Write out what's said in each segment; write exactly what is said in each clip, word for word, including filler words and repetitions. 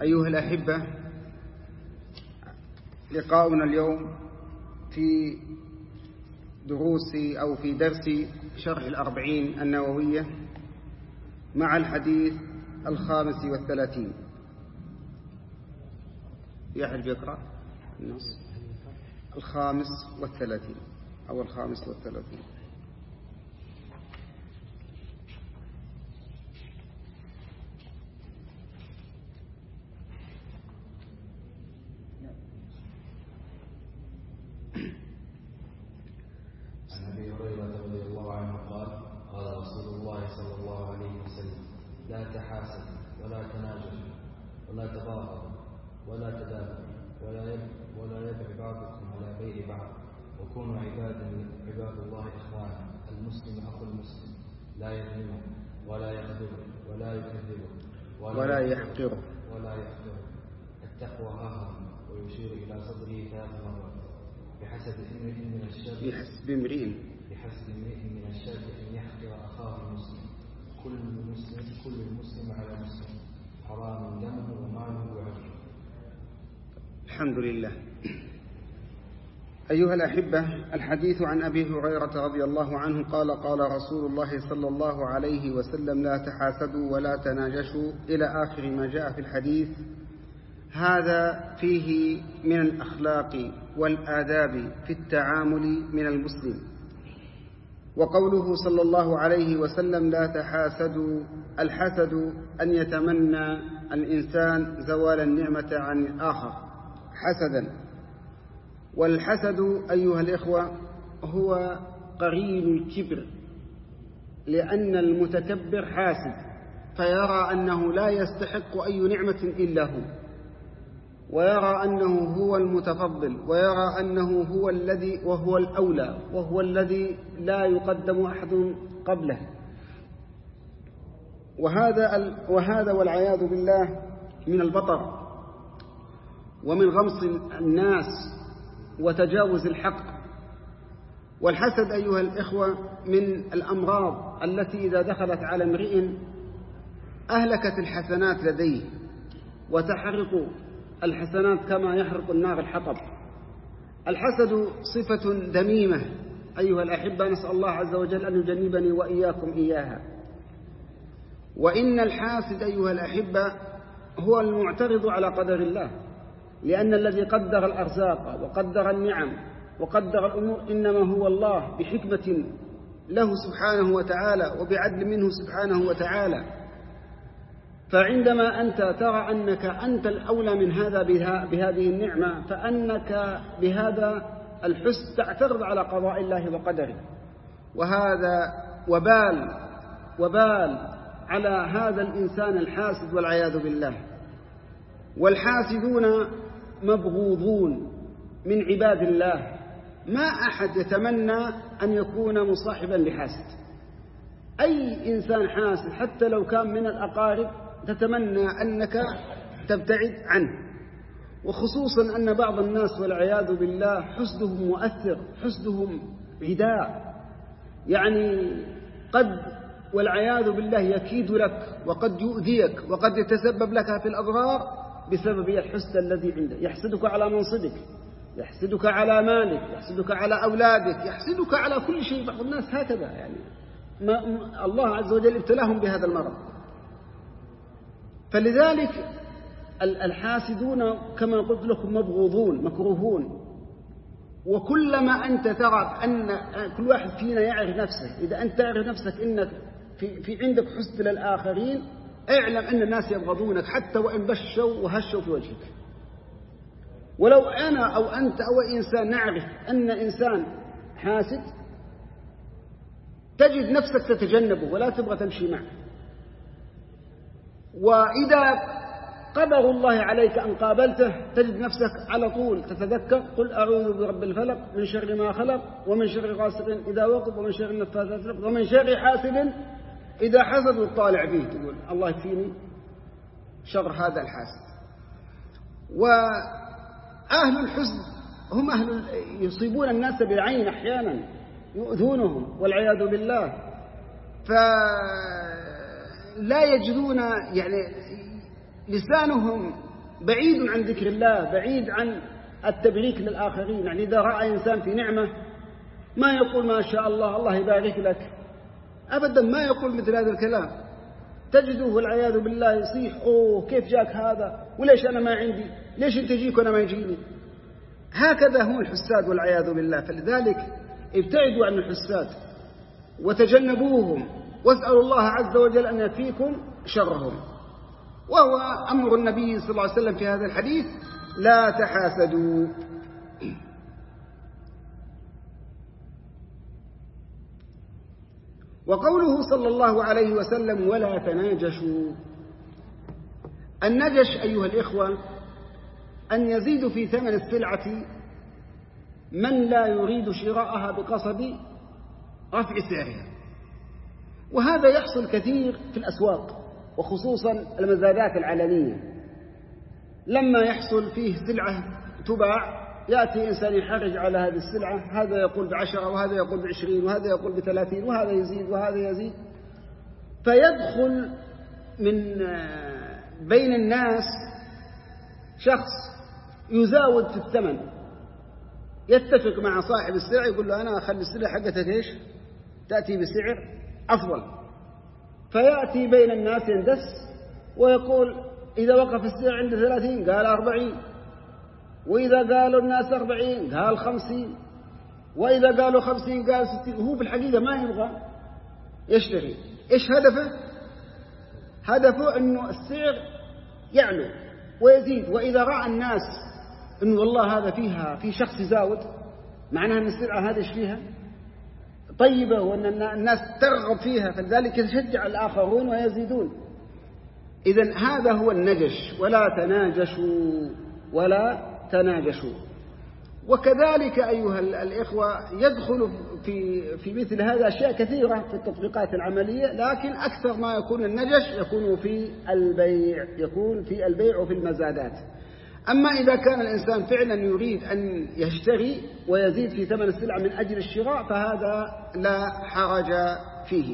أيها الأحبة، لقاؤنا اليوم في دروس أو في درس شرح الأربعين النووية مع الحديث الخامس والثلاثين. يحب يقرأ النص الخامس والثلاثين أو الخامس والثلاثين. عن ابي هريره رضي الله عنه قال قال رسول الله صلى الله عليه وسلم: لا تحاسدوا ولا تناجشوا ولا تباغضوا ولا تدابروا ولا ولا يبع بعضكم على بيع بعض، وكونوا عبادا عباد الله اخوانا. المسلم اخو المسلم، لا يظلمه ولا يخذله ولا يكذبه ولا, ولا يحقره ولا يحقره. التقوى هاهر، ويشير الى صدره ثلاث مرات. بحسب امرئ من الشر بحسب امرئ بحسب امرئ من الشر ان يحقر اخاه المسلم. كل مسلم كل المسلم على مسلم حرام دمه وماله وعرضه. الحمد لله. أيها الأحبة، الحديث عن أبي هريرة رضي الله عنه قال قال رسول الله صلى الله عليه وسلم: لا تحاسدوا ولا تناجشوا إلى آخر ما جاء في الحديث. هذا فيه من الأخلاق والآداب في التعامل من المسلم. وقوله صلى الله عليه وسلم: لا تحاسدوا، الحسد أن يتمنى الإنسان زوال النعمة عن الآخر حسدا. والحسد أيها الإخوة هو قرين الكبر، لأن المتكبر حاسد فيرى أنه لا يستحق أي نعمة إلا هو، ويرى أنه هو المتفضل، ويرى أنه هو الذي وهو الأولى، وهو الذي لا يقدم أحد قبله. وهذا وهذا والعياذ بالله من البطر ومن غمص الناس وتجاوز الحق. والحسد أيها الإخوة من الأمراض التي إذا دخلت على امرئ أهلكت الحسنات لديه، وتحرق الحسنات كما يحرق النار الحطب. الحسد صفة ذميمة أيها الأحبة، نسأل الله عز وجل أن يجنبني وإياكم إياها. وإن الحاسد أيها الأحبة هو المعترض على قدر الله، لأن الذي قدر الأرزاق وقدر النعم وقدر الأمور إنما هو الله، بحكمة له سبحانه وتعالى وبعدل منه سبحانه وتعالى. فعندما أنت ترى أنك أنت الأولى من هذا بهذه النعمة، فأنك بهذا الحسن تعترض على قضاء الله وقدره. وهذا وبال وبال على هذا الإنسان الحاسد والعياذ بالله. والحاسدون مبغوضون من عباد الله. ما أحد يتمنى أن يكون مصاحبا لحاسد. أي إنسان حاسد حتى لو كان من الأقارب تتمنى أنك تبتعد عنه، وخصوصا أن بعض الناس والعياذ بالله حسدهم مؤثر، حسدهم عداء، يعني قد والعياذ بالله يكيد لك وقد يؤذيك وقد يتسبب لك في الأضرار بسبب الحسد الذي عنده. يحسدك على منصبك، يحسدك على مالك، يحسدك على أولادك، يحسدك على كل شيء. بعض الناس هكذا، يعني ما الله عز وجل ابتلاهم بهذا المرض. فلذلك الحاسدون كما قلت لكم مبغوضون مكروهون. وكلما أنت ترى أن كل واحد فينا يعرف نفسه، إذا أنت تعرف نفسك إنك في, في عندك حسد للآخرين، اعلم أن الناس يبغضونك حتى وإن بشوا وهشوا في وجهك. ولو أنا أو أنت أو إنسان نعرف أن إنسان حاسد، تجد نفسك تتجنبه ولا تبغى تمشي معه. وإذا قدر الله عليك أن قابلته تجد نفسك على طول تتذكر: قل أعوذ برب الفلق من شر ما خلق ومن شر غاسق إذا وقب ومن شر النفاثات في العقد ومن شر حاسد إذا حسد. وتطالع فيه تقول: الله يكفيني شر هذا الحاسد. وأهل الحسد هم أهل يصيبون الناس بالعين، أحيانا يؤذونهم والعياذ بالله، فلا يجدون يعني لسانهم بعيد عن ذكر الله، بعيد عن التبريك للآخرين. يعني إذا رأى إنسان في نعمة ما يقول ما شاء الله الله يبارك لك، أبدا ما يقول مثل هذا الكلام. تجده والعياذ بالله يصيح أوه كيف جاك هذا، وليش أنا ما عندي، ليش أنت تجيك وأنا ما يجيني. هكذا هم الحساد والعياذ بالله. فلذلك ابتعدوا عن الحساد وتجنبوهم، واسألوا الله عز وجل أن يكفيكم شرهم. وهو أمر النبي صلى الله عليه وسلم في هذا الحديث: لا تحاسدوا. وقوله صلى الله عليه وسلم: ولا تناجشوا. النجش أيها الإخوة أن يزيد في ثمن السلعة من لا يريد شراءها بقصد رفع سعرها، وهذا يحصل كثير في الأسواق وخصوصا المزادات العلنية. لما يحصل فيه سلعة تباع يأتي إنسان يحرج على هذه السلعة، هذا يقول بعشرة وهذا يقول بعشرين وهذا يقول بثلاثين وهذا يزيد وهذا يزيد، فيدخل من بين الناس شخص يزاود في الثمن، يتفق مع صاحب السلعة يقول له أنا أخلي السلعة حقتك إيش تأتي بسعر أفضل، فيأتي بين الناس يندس ويقول إذا وقف السعر عند ثلاثين قال أربعين، وإذا قالوا الناس أربعين قال خمسين، وإذا قالوا خمسين قال ستين. وهو في الحقيقة ما يبغى يشتري. إيش هدفه؟ هدفه أنه السعر يعلو ويزيد، وإذا رأى الناس أنه والله هذا فيها في شخص يزاود، معناها أن السلعة هذا إيش فيها طيبة وأن الناس ترغب فيها، فلذلك يشجع الآخرون ويزيدون. إذن هذا هو النجش. ولا تناجشوا ولا تناجشوا. وكذلك أيها الإخوة يدخل في في مثل هذا أشياء كثيرة في التطبيقات العملية، لكن أكثر ما يكون النجش يكون في البيع، يكون في البيع وفي المزادات. أما إذا كان الإنسان فعلا يريد أن يشتري ويزيد في ثمن السلعة من أجل الشراء فهذا لا حرج فيه.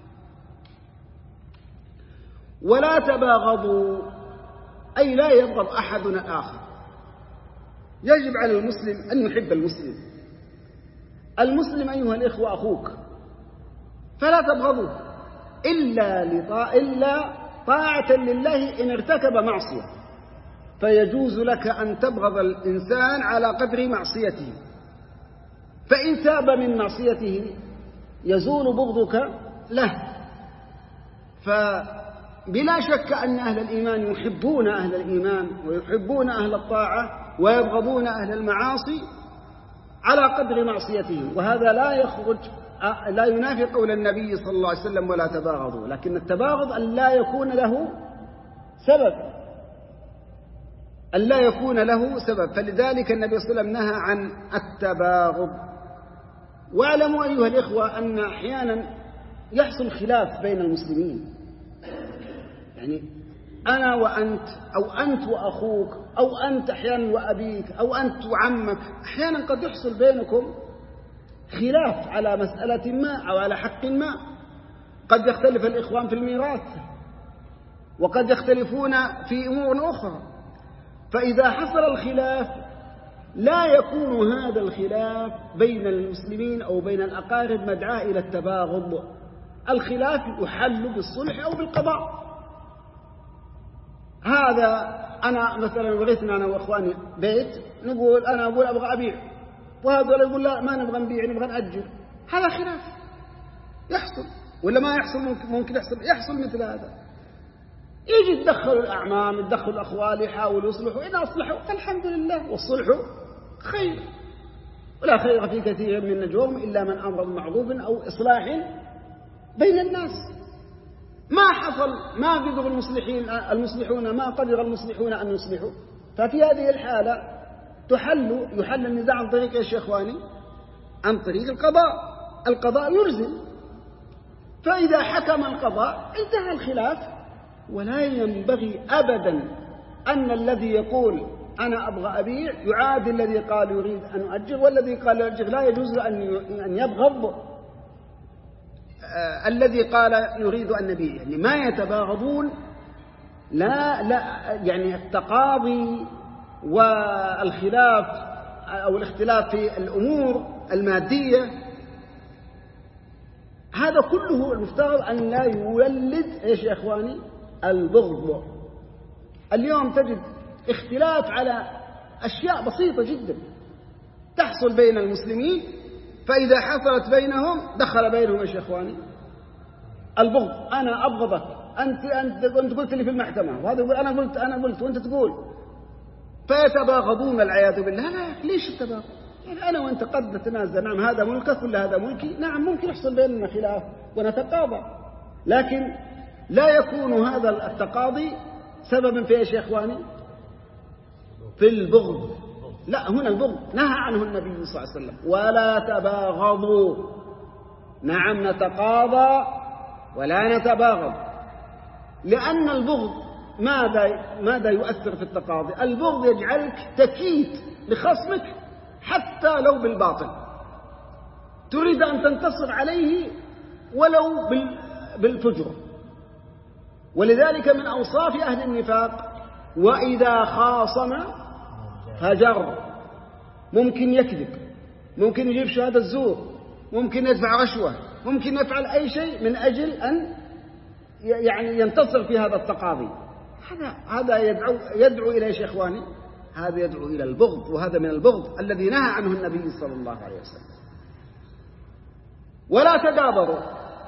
ولا تباغضوا، أي لا يبغض أحدنا الآخر. يجب على المسلم أن يحب المسلم. المسلم أيها الإخوة أخوك، فلا تبغضوه إلا, لطاع إلا طاعة لله إن ارتكب معصية، فيجوز لك أن تبغض الإنسان على قدر معصيته، فإن تاب من معصيته يزول بغضك له. فبلا شك أن أهل الإيمان يحبون أهل الإيمان ويحبون أهل الطاعة ويبغضون أهل المعاصي على قدر معصيتهم، وهذا لا يخرج لا ينافي قول النبي صلى الله عليه وسلم: ولا تباغضوا. لكن التباغض أن لا يكون له سبب، أن لا يكون له سبب. فلذلك النبي صلى الله عليه وسلم نهى عن التباغض. واعلموا أيها الإخوة أن أحيانا يحصل خلاف بين المسلمين، يعني أنا وأنت، أو أنت وأخوك، أو أنت أحيانا وأبيك، أو أنت وعمك، أحيانا قد يحصل بينكم خلاف على مسألة ما أو على حق ما. قد يختلف الإخوان في الميراث، وقد يختلفون في أمور أخرى. فإذا حصل الخلاف لا يكون هذا الخلاف بين المسلمين أو بين الأقارب مدعاة إلى التباغض. الخلاف يحل بالصلح أو بالقضاء. هذا أنا مثلا ورثنا أنا وأخواني بيت، نقول أنا أقول أبغى أبيع، وهذا يقول لا ما نبغى نبيع نبغى نأجر. هذا خلاف يحصل ولا ما يحصل؟ ممكن يحصل يحصل مثل هذا. يجي يتدخلوا الأعمام، يتدخلوا الأخوال، يحاولوا يصلحوا. إذا أصلحوا فالحمد لله، والصلح خير، ولا خير في كثير من نجوم إلا من أمر بمعروف أو إصلاح بين الناس. ما حصل، ما قدر المصلحين المصلحون ما قدر المصلحون أن يصلحوا، ففي هذه الحالة تحل يحل النزاع عن طريق إيش يا إخواني؟ عن طريق القضاء. القضاء يلزم، فإذا حكم القضاء انتهى الخلاف. ولا ينبغي أبدا أن الذي يقول أنا أبغى أبيع يعادل الذي قال يريد أن أؤجر، والذي قال يؤجر. لا يجوز أن يبغض الذي قال يريد أن نبيع، يعني ما يتباغضون لا لا يعني التقاضي والخلاف أو الاختلاف في الأمور المادية هذا كله المفترض أن لا يولد إيش يا إخواني؟ البغض. اليوم تجد اختلاف على أشياء بسيطة جدا تحصل بين المسلمين، فإذا حصلت بينهم دخل بينهم إيش يا إخواني؟ البغض. أنا أبغضك، أنت أنت أنت قلت لي في المحكمة، وهذا يقول أنا قلت أنا قلت وأنت تقول، فيتباغضون والعياذ بالله. لا، ليش التباغض؟ يعني أنا وأنت قد نتنازل، نعم هذا ملكك ولا هذا ملكي، نعم ممكن يحصل بيننا خلاف ونتقاضى، لكن لا يكون هذا التقاضي سببا في ايش يا اخواني؟ في البغض. لا، هنا البغض نهى عنه النبي صلى الله عليه وسلم، ولا تباغضوا. نعم نتقاضى ولا نتباغض، لأن البغض ماذا ماذا يؤثر في التقاضي؟ البغض يجعلك تكيد لخصمك حتى لو بالباطل، تريد أن تنتصر عليه ولو بالفجر. ولذلك من أوصاف أهل النفاق وإذا خاصم فجر. ممكن يكذب، ممكن يجيب شهادة الزور، ممكن يدفع رشوة، ممكن يفعل أي شيء من أجل أن يعني ينتصر في هذا التقاضي. هذا هذا يدعو يدعو إلى ايش يا إخواني؟ هذا يدعو إلى البغض، وهذا من البغض الذي نهى عنه النبي صلى الله عليه وسلم. ولا تدابروا.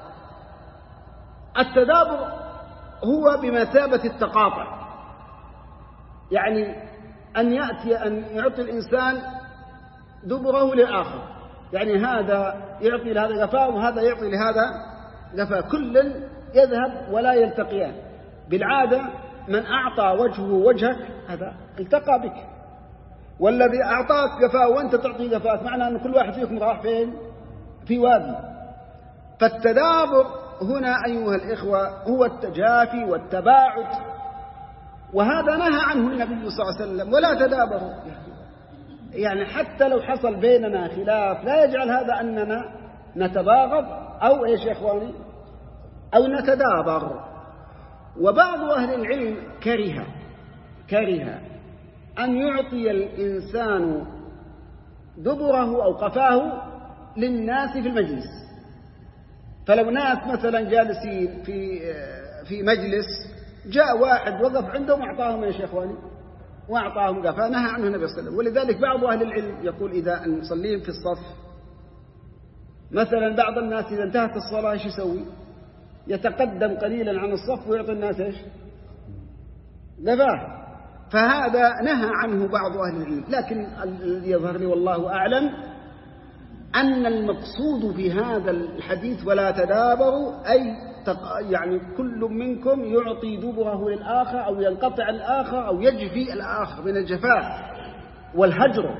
التدابر هو بمثابة التقاطع، يعني أن يأتي أن يعطي الإنسان دبره للآخر، يعني هذا يعطي لهذا قفاه وهذا يعطي لهذا قفاه، كل يذهب ولا يلتقيان. بالعادة من أعطى وجهه وجهك هذا التقى بك، والذي أعطاك قفاه وأنت تعطي قفاك معنى أن كل واحد فيكم راح فين؟ في وادي. فالتدابر هنا أيها الإخوة هو التجافي والتباعد، وهذا نهى عنه النبي صلى الله عليه وسلم. ولا تدابروا، يعني حتى لو حصل بيننا خلاف لا يجعل هذا أننا نتباغض أو إيش يا إخواني؟ أو نتدابر. وبعض أهل العلم كره كره أن يعطي الإنسان دبره أو قفاه للناس في المجلس. فلو ناس مثلا جالسين في في مجلس، جاء واحد وقف عندهم وأعطاهم يا إخواني وأعطاهم قفاه، نهى عنه النبي صلى الله عليه وسلم. ولذلك بعض أهل العلم يقول إذا المصلين في الصف مثلا، بعض الناس إذا انتهت الصلاة ايش يسوي؟ يتقدم قليلا عن الصف ويعطي الناس ايش؟ قفاه. فهذا نهى عنه بعض أهل العلم. لكن الذي يظهر لي والله أعلم أن المقصود في هذا الحديث ولا تدابروا أي يعني كل منكم يعطي دبره للآخر أو ينقطع الآخر أو يجفي الآخر من الجفاء والهجر.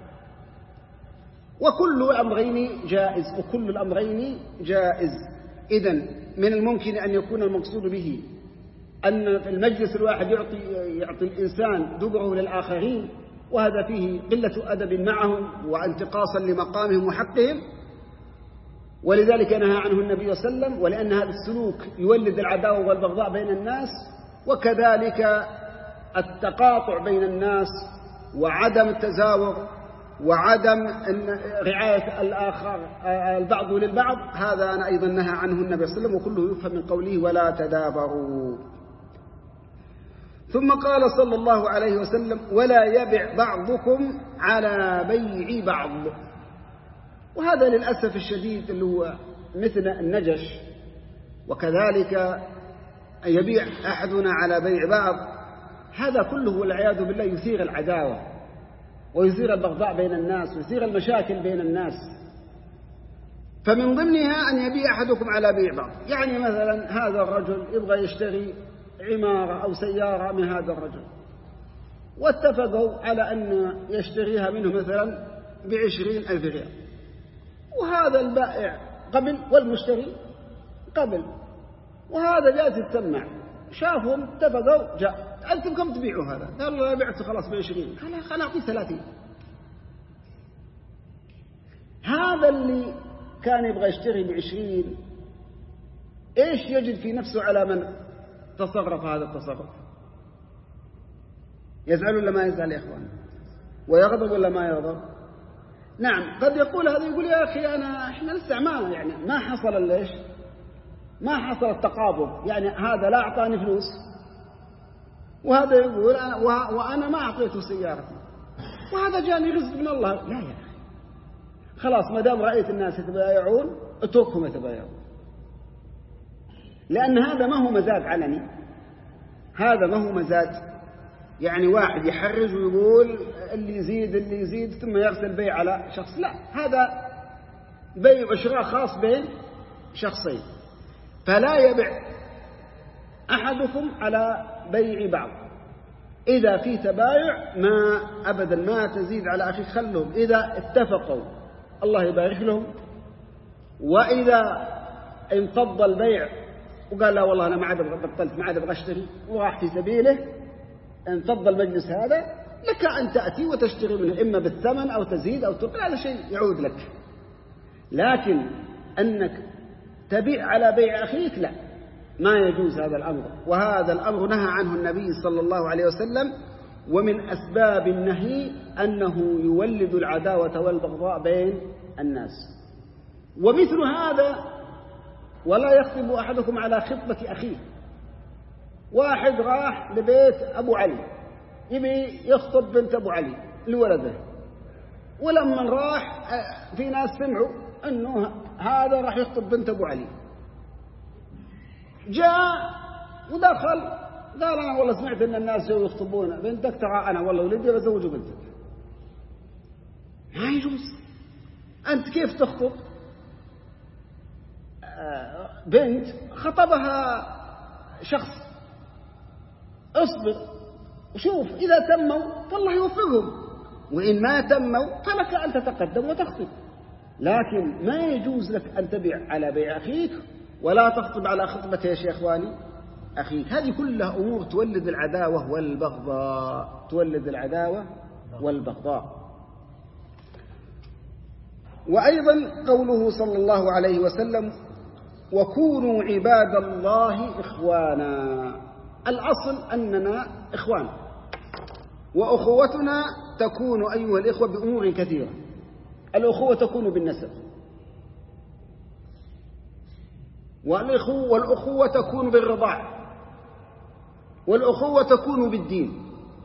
وكل الأمرين جائز وكل الأمرين جائز. إذن من الممكن أن يكون المقصود به أن في المجلس الواحد يعطي يعطي الإنسان دبره للآخرين، وهذا فيه قلة أدب معهم وانتقاصا لمقامهم وحقهم، ولذلك نهى عنه النبي صلى الله عليه وسلم، ولأن هذا السلوك يولد العداوة والبغضاء بين الناس، وكذلك التقاطع بين الناس وعدم التزاور وعدم رعاية الآخر البعض للبعض. هذا أنا أيضا نهى عنه النبي صلى الله عليه وسلم، وكله يفهم من قوله ولا تدابروا. ثم قال صلى الله عليه وسلم ولا يبع بعضكم على بيع بعض. وهذا للأسف الشديد اللي هو مثل النجش، وكذلك يبيع أحدنا على بيع بعض. هذا كله والعياذ بالله يثير العداوة ويثير البغضاء بين الناس ويثير المشاكل بين الناس. فمن ضمنها أن يبيع أحدكم على بيع بعض، يعني مثلا هذا الرجل يبغى يشتري عمارة أو سيارة من هذا الرجل، واتفقوا على أن يشتريها منه مثلا بعشرين ألف ريال، وهذا البائع قبل والمشتري قبل، وهذا جاءت تتسمع شافهم اتفقوا جاء أنتم كم تبيعوا هذا؟ قال له بعته خلاص بعشرين. قال خلاص أعطيه ثلاثين. هذا اللي كان يبغى يشتري بعشرين إيش يجد في نفسه على من تصرف هذا التصرف؟ يزعل ولا ما يزعل يا إخوان؟ ويغضب ولا ما يغضب؟ نعم، قد يقول هذا، يقول يا أخي أنا إحنا لسه ما يعني ما حصل ليش؟ ما حصل التقابض، يعني هذا لا أعطاني فلوس وهذا يقول أنا وأنا ما أعطيته سيارتي وهذا جاني رزق من الله. لا يا أخي، خلاص ما دام رأيت الناس يتبايعون اتركهم يتبايعون، لأن هذا ما هو مزاج علني، هذا ما هو مزاج يعني واحد يحرج ويقول اللي يزيد اللي يزيد ثم يرسل بيع على شخص. لا، هذا بيع وشراء خاص بين شخصين، فلا يبع أحدكم على بيع بعض. إذا في تبايع ما أبدا ما تزيد على أخيك، خلهم إذا اتفقوا الله يبارك لهم، وإذا انفض البيع وقال لا والله أنا ما عاد بطلت ما عاد أبغى أشتري وراح في سبيله، انفض المجلس هذا لك أن تأتي وتشتري منه إما بالثمن أو تزيد أو تقل، هذا شيء يعود لك. لكن أنك تبيع على بيع أخيك لا، ما يجوز هذا الأمر، وهذا الأمر نهى عنه النبي صلى الله عليه وسلم. ومن أسباب النهي أنه يولد العداوة والبغضاء بين الناس. ومثل هذا ولا يخطب أحدكم على خطبة أخيه. واحد راح لبيت أبو علي يبي يخطب بنت أبو علي لولده، ولما راح في ناس سمعوا أنه هذا راح يخطب بنت أبو علي، جاء ودخل قال أنا والله سمعت أن الناس جو يخطبون بنتك، ترى أنا والله ولدي بزوج بنتك. ما يجوز. أنت كيف تخطب بنت خطبها شخص؟ اصبر وشوف، إذا تموا فالله يوفقهم، وإن ما تموا فلك أن تتقدم وتخطب. لكن ما يجوز لك أن تبيع على بيع أخيك ولا تخطب على خطبة يا شيخ إخواني أخيك. هذه كلها أمور تولد العداوة والبغضاء، تولد العداوة والبغضاء. وأيضا قوله صلى الله عليه وسلم وكونوا عباد الله إخوانا. الأصل أننا إخوان، وأخوتنا تكون أيها الإخوة بأمور كثيرة. الأخوة تكون بالنسب، والأخوة تكون بالرضاع، والأخوة تكون بالدين.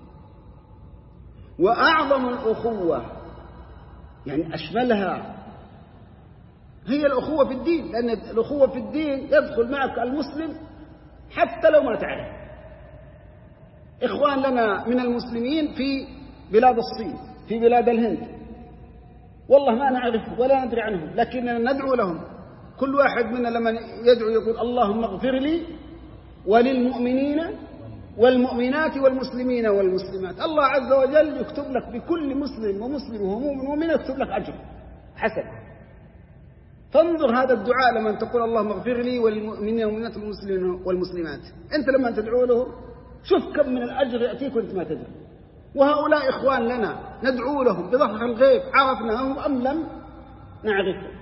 وأعظم الأخوة يعني أشملها هي الأخوة في الدين، لأن الأخوة في الدين يدخل معك المسلم حتى لو ما تعرف. إخوان لنا من المسلمين في بلاد الصين، في بلاد الهند، والله ما نعرف ولا ندري عنهم، لكننا ندعو لهم. كل واحد منا لما يدعو يقول اللهم اغفر لي وللمؤمنين والمؤمنات والمسلمين والمسلمات. الله عز وجل يكتب لك بكل مسلم ومسلم ومؤمن ومؤمن يكتب لك أجر حسن. فانظر هذا الدعاء لما تقول اللهم اغفر لي وللمؤمنين والمؤمنات والمسلمين والمسلمات، أنت لما تدعو له شوف كم من الأجر يأتيك وأنت ما تدري. وهؤلاء إخوان لنا ندعو لهم بظهر الغيب، عرفناهم أم لم نعرفهم.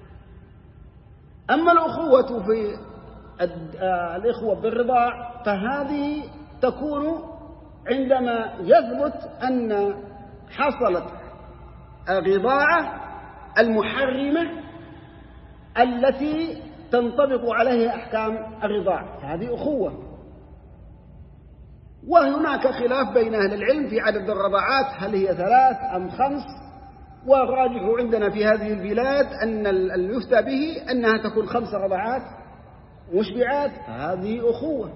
أما الأخوة في الإخوة بالرضاع فهذه تكون عندما يثبت أن حصلت الرضاعة المحرمة التي تنطبق عليها أحكام الرضاع، هذه أخوة. وهناك خلاف بين أهل العلم في عدد الرضاعات، هل هي ثلاث أم خمس، والراجح عندنا في هذه البلاد أن المفتى به أنها تكون خمس رضاعات مشبعات، هذه أخوة.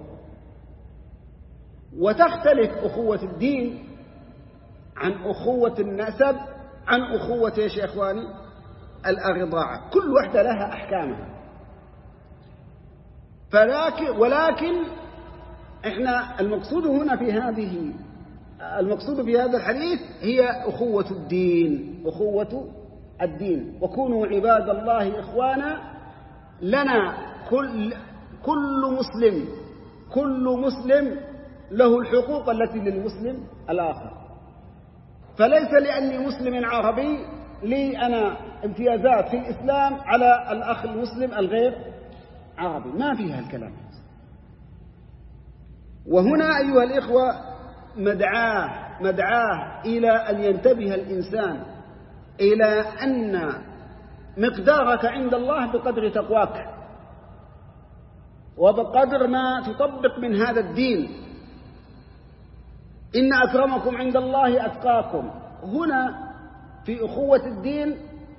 وتختلف أخوة الدين عن أخوة النسب عن أخوة يا شيخ إخواني الرضاعة، كل واحدة لها أحكامها. فلكن ولكن إحنا المقصود هنا في هذه المقصود في هذا الحديث هي أخوة الدين، أخوة الدين. وكونوا عباد الله إخوانا. لنا كل كل مسلم كل مسلم له الحقوق التي للمسلم الآخر. فليس لأني مسلم عربي لي أنا امتيازات في الإسلام على الأخ المسلم الغير عربي، ما فيها الكلام. وهنا أيها الإخوة مدعاه مدعاه إلى أن ينتبه الإنسان إلى أن مقدارك عند الله بقدر تقواك وبقدر ما تطبق من هذا الدين. إن أكرمكم عند الله أتقاكم. هنا في أخوة الدين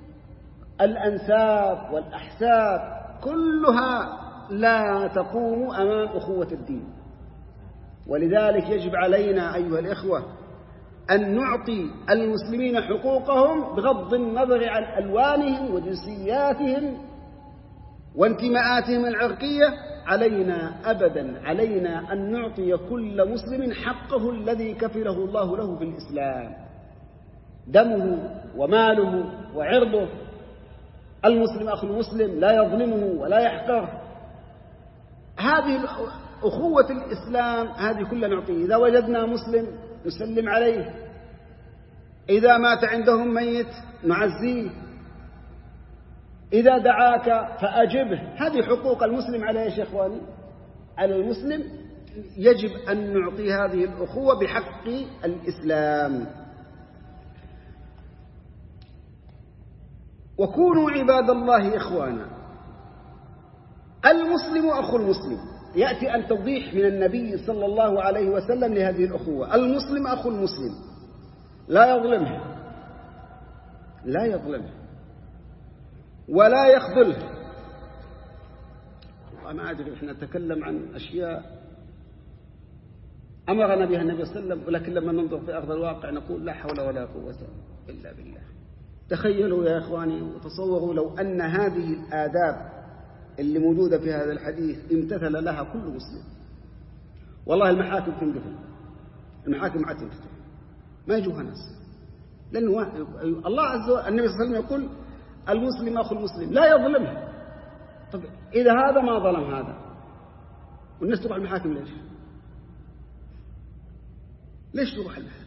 الأنساب والأحساب كلها لا تقوم أمام أخوة الدين. ولذلك يجب علينا أيها الإخوة أن نعطي المسلمين حقوقهم بغض النظر عن ألوانهم وجنسياتهم وانتماءاتهم العرقية. علينا أبدا علينا أن نعطي كل مسلم حقه الذي كفله الله له في الإسلام، دمه وماله وعرضه. المسلم أخو المسلم لا يظلمه ولا يحقره. هذه أخوة الإسلام هذه كلها نعطيه. إذا وجدنا مسلم نسلم عليه، إذا مات عندهم ميت نعزيه، إذا دعاك فأجبه. هذه حقوق المسلم عليه يا إخواني، على المسلم يجب أن نعطي هذه الأخوة بحق الإسلام. وكونوا عباد الله إخوانا. المسلم أخو المسلم، يأتي التوضيح من النبي صلى الله عليه وسلم لهذه الأخوة. المسلم أخو المسلم لا يظلمه لا يظلمه ولا يخذله. وأنا أدري إحنا نتكلم عن أشياء أمرنا بها النبي صلى الله عليه وسلم، ولكن لما ننظر في أرض الواقع نقول لا حول ولا قوة إلا بالله. تخيلوا يا إخواني وتصوروا لو أن هذه الآداب اللي موجودة في هذا الحديث امتثل لها كل مسلم، والله المحاكم تنقفل، المحاكم عاد تنفتح، ما يجوها ناس. لأنه الله عز وجل النبي صلى الله عليه وسلم يقول المسلم أخو المسلم لا يظلمه. طب إذا هذا ما ظلم هذا والناس تروح المحاكم ليش؟ ليش تروح المحاكم؟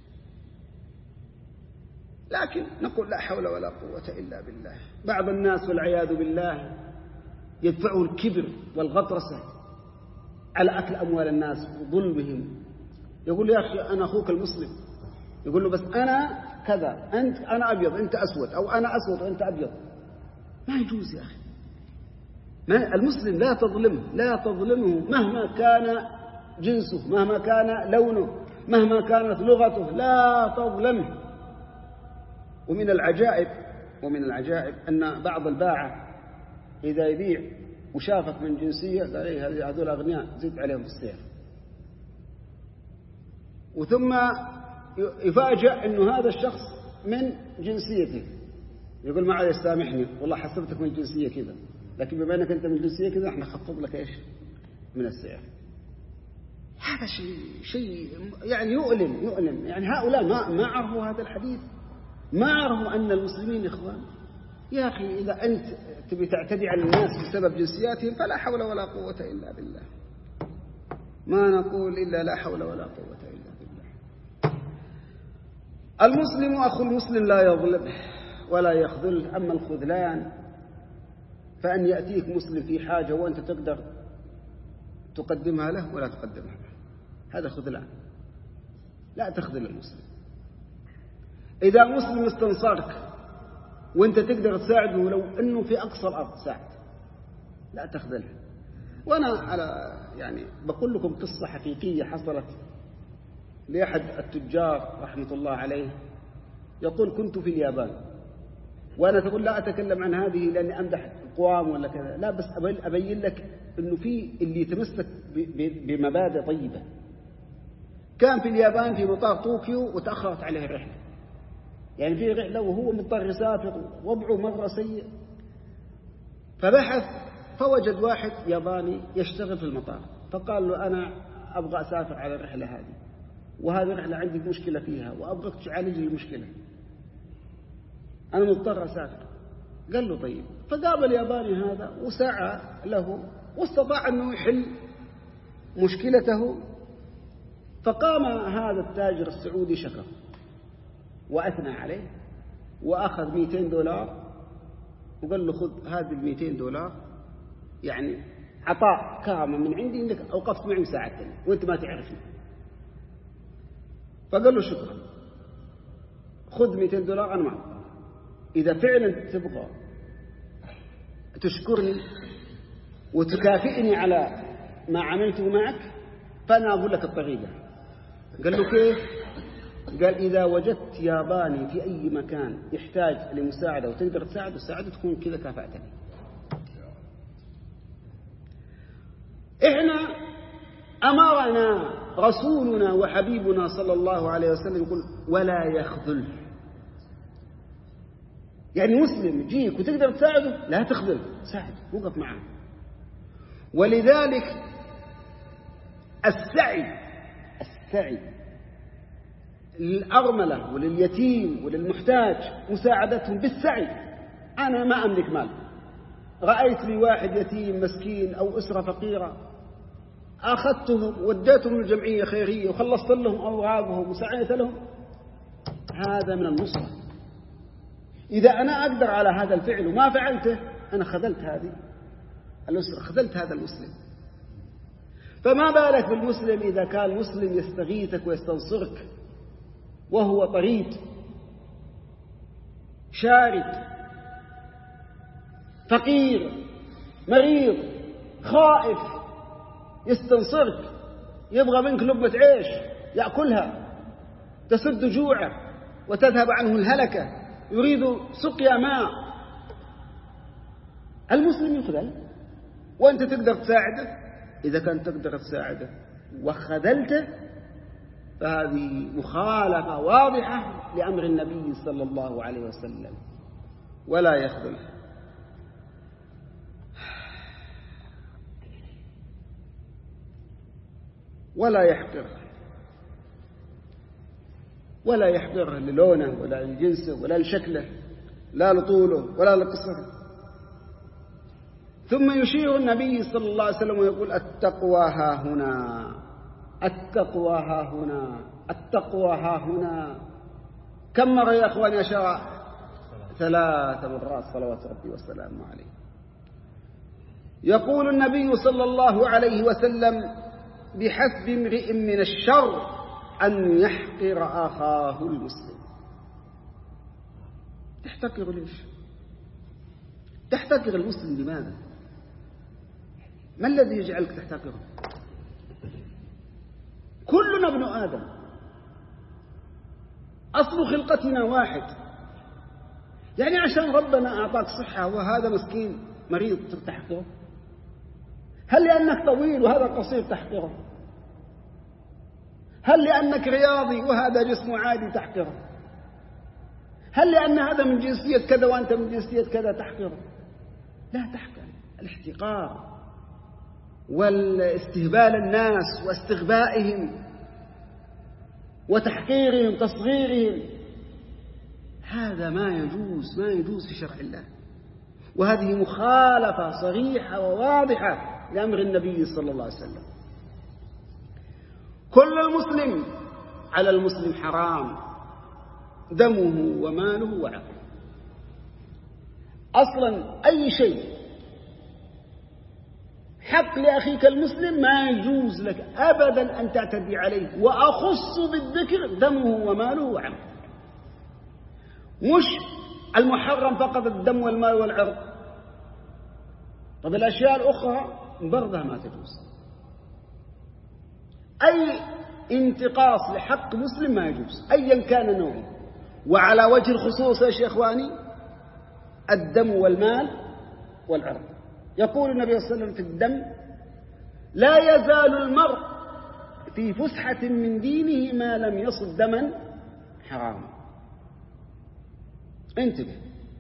لكن نقول لا حول ولا قوة إلا بالله. بعض الناس والعياذ بالله يدفعه الكبر والغطرسة على أكل أموال الناس وظلمهم. يقول يا أخي أنا أخوك المسلم، يقول له بس أنا كذا، أنت أنا أبيض أنت أسود، أو أنا أسود وأنت أبيض. ما يجوز يا أخي. ما المسلم لا تظلمه لا تظلمه مهما كان جنسه، مهما كان لونه، مهما كانت لغته، لا تظلمه. ومن العجائب ومن العجائب أن بعض الباعة إذا يبيع وشافك من جنسية قال إيه هذول أغنياء زيد عليهم في السعر، وثم يفاجأ أنه هذا الشخص من جنسيته، يقول ما عاد يستامحني والله حسبتك من جنسية كذا، لكن بما أنك أنت من جنسية كذا احنا خفض لك إيش من السعر. هذا شيء شيء يعني يؤلم يؤلم. يعني هؤلاء ما ما عرفوا هذا الحديث، ما عرفوا أن المسلمين إخوان. يا أخي إذا أنت تبي تعتدي على الناس بسبب جنسياتهم فلا حول ولا قوة إلا بالله. ما نقول إلا لا حول ولا قوة إلا بالله. المسلم أخو المسلم لا يظلم ولا يخذله. أما الخذلان فأن يأتيك مسلم في حاجة وأنت تقدر تقدمها له ولا تقدمها له، هذا خذلان. لا تخذل المسلم. إذا مسلم استنصرك وأنت تقدر تساعده لو أنه في أقصى الأرض ساعد، لا تخذله. وأنا على يعني بقول لكم قصة حقيقية حصلت لأحد التجار رحمة الله عليه. يقول كنت في اليابان، وأنا تقول لا أتكلم عن هذه لأني أمدح القوام ولا كذا، لا بس أبين لك أنه في اللي يتمسك بمبادئ طيبة. كان في اليابان في مطار طوكيو وتأخرت عليه الرحلة، يعني في رحلة وهو مضطر يسافر وضعه مرة سيء، فبحث فوجد واحد ياباني يشتغل في المطار، فقال له أنا أبغى أسافر على الرحلة هذه، وهذه الرحلة عندي مشكلة فيها وأبغاك تعالج لي المشكلة، أنا مضطر أسافر. قال له طيب. فقابل الياباني هذا وسعى له واستطاع أنه يحل مشكلته. فقام هذا التاجر السعودي شكر وأثنى عليه وأخذ مئتين دولار وقال له خذ هذه المئتين دولار، يعني عطاء كرامة من عندي إنك أوقفت معي وساعدتني وأنت ما تعرفني. فقال له شكرا، خذ مئتين دولار أنا معك، إذا فعلا تبغى تشكرني وتكافئني على ما عملته معك فأنا أقول لك الطريقة. قال له كيف؟ قال إذا وجدت ياباني في أي مكان يحتاج لمساعدة وتقدر تساعده ساعده، تكون كذا كافأتني. إحنا أمرنا رسولنا وحبيبنا صلى الله عليه وسلم يقول ولا يخذل، يعني مسلم يجيك وتقدر تساعده لا تخذل، ساعده وقف معه. ولذلك السعي السعي للأرملة ولليتيم وللمحتاج مساعدتهم بالسعي. أنا ما أملك مال، رأيت لي واحد يتيم مسكين أو أسرة فقيرة، أخذتهم وديتهم الجمعية خيرية وخلصت لهم أوراقهم وسعيت لهم، هذا من النصرة. إذا أنا أقدر على هذا الفعل وما فعلته أنا خذلت هذه الأسرة، خذلت هذا المسلم. فما بالك بالمسلم إذا كان مسلم يستغيثك ويستنصرك وهو طريد شارد فقير مريض خائف، يستنصرك، يبغى منك لقمة عيش يأكلها تسد جوعه وتذهب عنه الهلكة، يريد سقيا ماء. المسلم يخذل وأنت تقدر تساعده. إذا كنت تقدر تساعده وخذلته فهذه مخالفة واضحة لأمر النبي صلى الله عليه وسلم. ولا يخذل. ولا يحقر، ولا يحقره للونه ولا لجنسه ولا لشكله، لا لطوله ولا لقصره. ثم يشير النبي صلى الله عليه وسلم ويقول التقوى ها هنا، التقوى ها هنا، التقوى ها هنا. كم مرة يا أخوان يا شرع؟ ثلاث مرات صلوات ربي وسلامه عليه. يقول النبي صلى الله عليه وسلم بحسب امرئ من الشر أن يحقر أخاه المسلم. تحتقر ليش؟ تحتقر المسلم لماذا؟ ما الذي يجعلك تحتقره؟ كلنا ابن آدم، أصل خلقتنا واحد. يعني عشان ربنا أعطاك صحة وهذا مسكين مريض تحقره؟ هل لأنك طويل وهذا قصير تحقره؟ هل لأنك رياضي وهذا جسمه عادي تحقره؟ هل لأن هذا من جنسية كذا وأنت من جنسية كذا تحقره؟ لا تحقر. الاحتقار والاستهبال الناس واستغبائهم وتحقيرهم تصغيرهم، هذا ما يجوز، ما يجوز في شرع الله. وهذه مخالفة صريحة وواضحة لأمر النبي صلى الله عليه وسلم. كل المسلم على المسلم حرام دمه وماله وعقله. أصلا أي شيء حق لأخيك المسلم ما يجوز لك أبدا أن تعتدي عليه، وأخص بالذكر دمه وماله وعقله. مش المحرم فقط الدم والمال والعرض، طب الأشياء الأخرى برضها ما تجوز. أي انتقاص لحق مسلم ما يجوز أيا كان نوعه. وعلى وجه الخصوص يا إخواني الدم والمال والعرض. يقول النبي صلى الله عليه وسلم في الدم لا يزال المرء في فسحة من دينه ما لم يصب دما حراما. انتبه،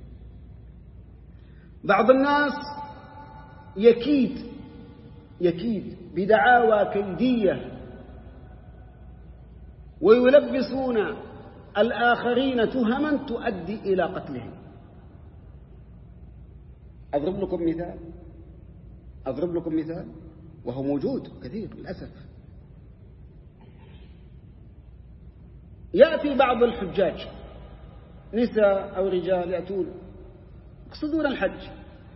بعض الناس يكيد يكيد بدعاوى كيدية ويلبسون الآخرين تهما تؤدي إلى قتلهم. أضرب لكم مثال أضرب لكم مثال وهو موجود كثير للأسف. يأتي بعض الحجاج نساء أو رجال يأتون يقصدون الحج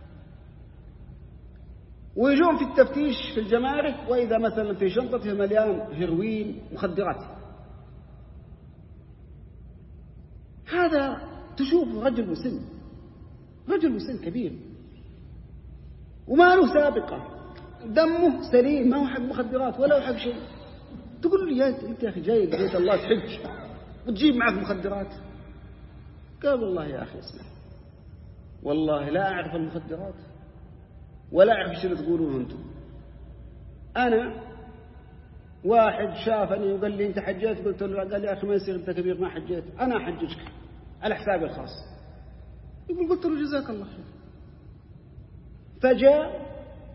ويجون في التفتيش في الجمارك، وإذا مثلا في شنطته مليان هيروين مخدرات، هذا تشوف رجل مسن، رجل مسن كبير وما له سابقة، دمه سليم، ما هو حق مخدرات ولا هو حق شيء. تقول لي أنت يا أخي جاي لبيت الله تحج وتجيب معك مخدرات؟ قال والله يا أخي اسمع، والله لا أعرف المخدرات ولا أعرف شو تقولون أنتم. أنا واحد شافني وقال لي أنت حجيت، قلت له قال لي يا أخي ما يصير أنت كبير ما حجيت، أنا أحججك على حسابي الخاص. يقول قلت له جزاك الله خير. فجاء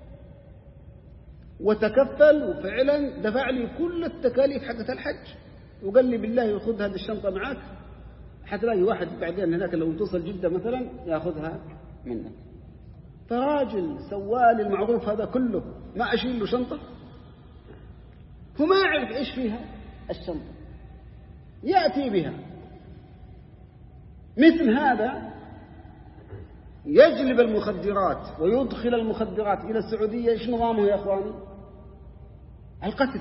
وتكفل وفعلا دفع لي كل التكاليف حقت الحج، وقال لي بالله خذ هذه الشنطة معك حتلاقي واحد بعدين هناك لو توصل جدة مثلا يأخذها منك. فراجل سوالي المعروف هذا كله ما أشيل له شنطة، هو ما يعرف إيش فيها الشنطة، يأتي بها. مثل هذا يجلب المخدرات ويدخل المخدرات إلى السعودية. إيش نظامه يا أخواني؟ القتل.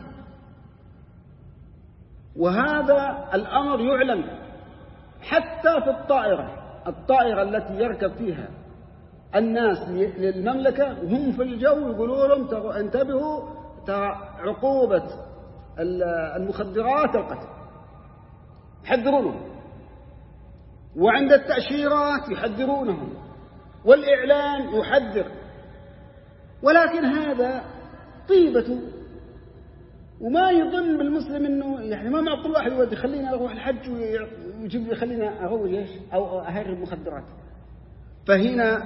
وهذا الأمر يعلم حتى في الطائرة، الطائرة التي يركب فيها الناس للمملكة وهم في الجو يقولوا لهم انتبهوا عقوبة المخدرات القتل، يحذرونهم. وعند التأشيرات يحذرونهم، والإعلام يحذر. ولكن هذا طيبته، وما يظن بالمسلم إنه يعني ما معقول واحد يودي خلينا أروح الحج ويجيب لي خلينا أروج إيش أو أهرب مخدرات. فهنا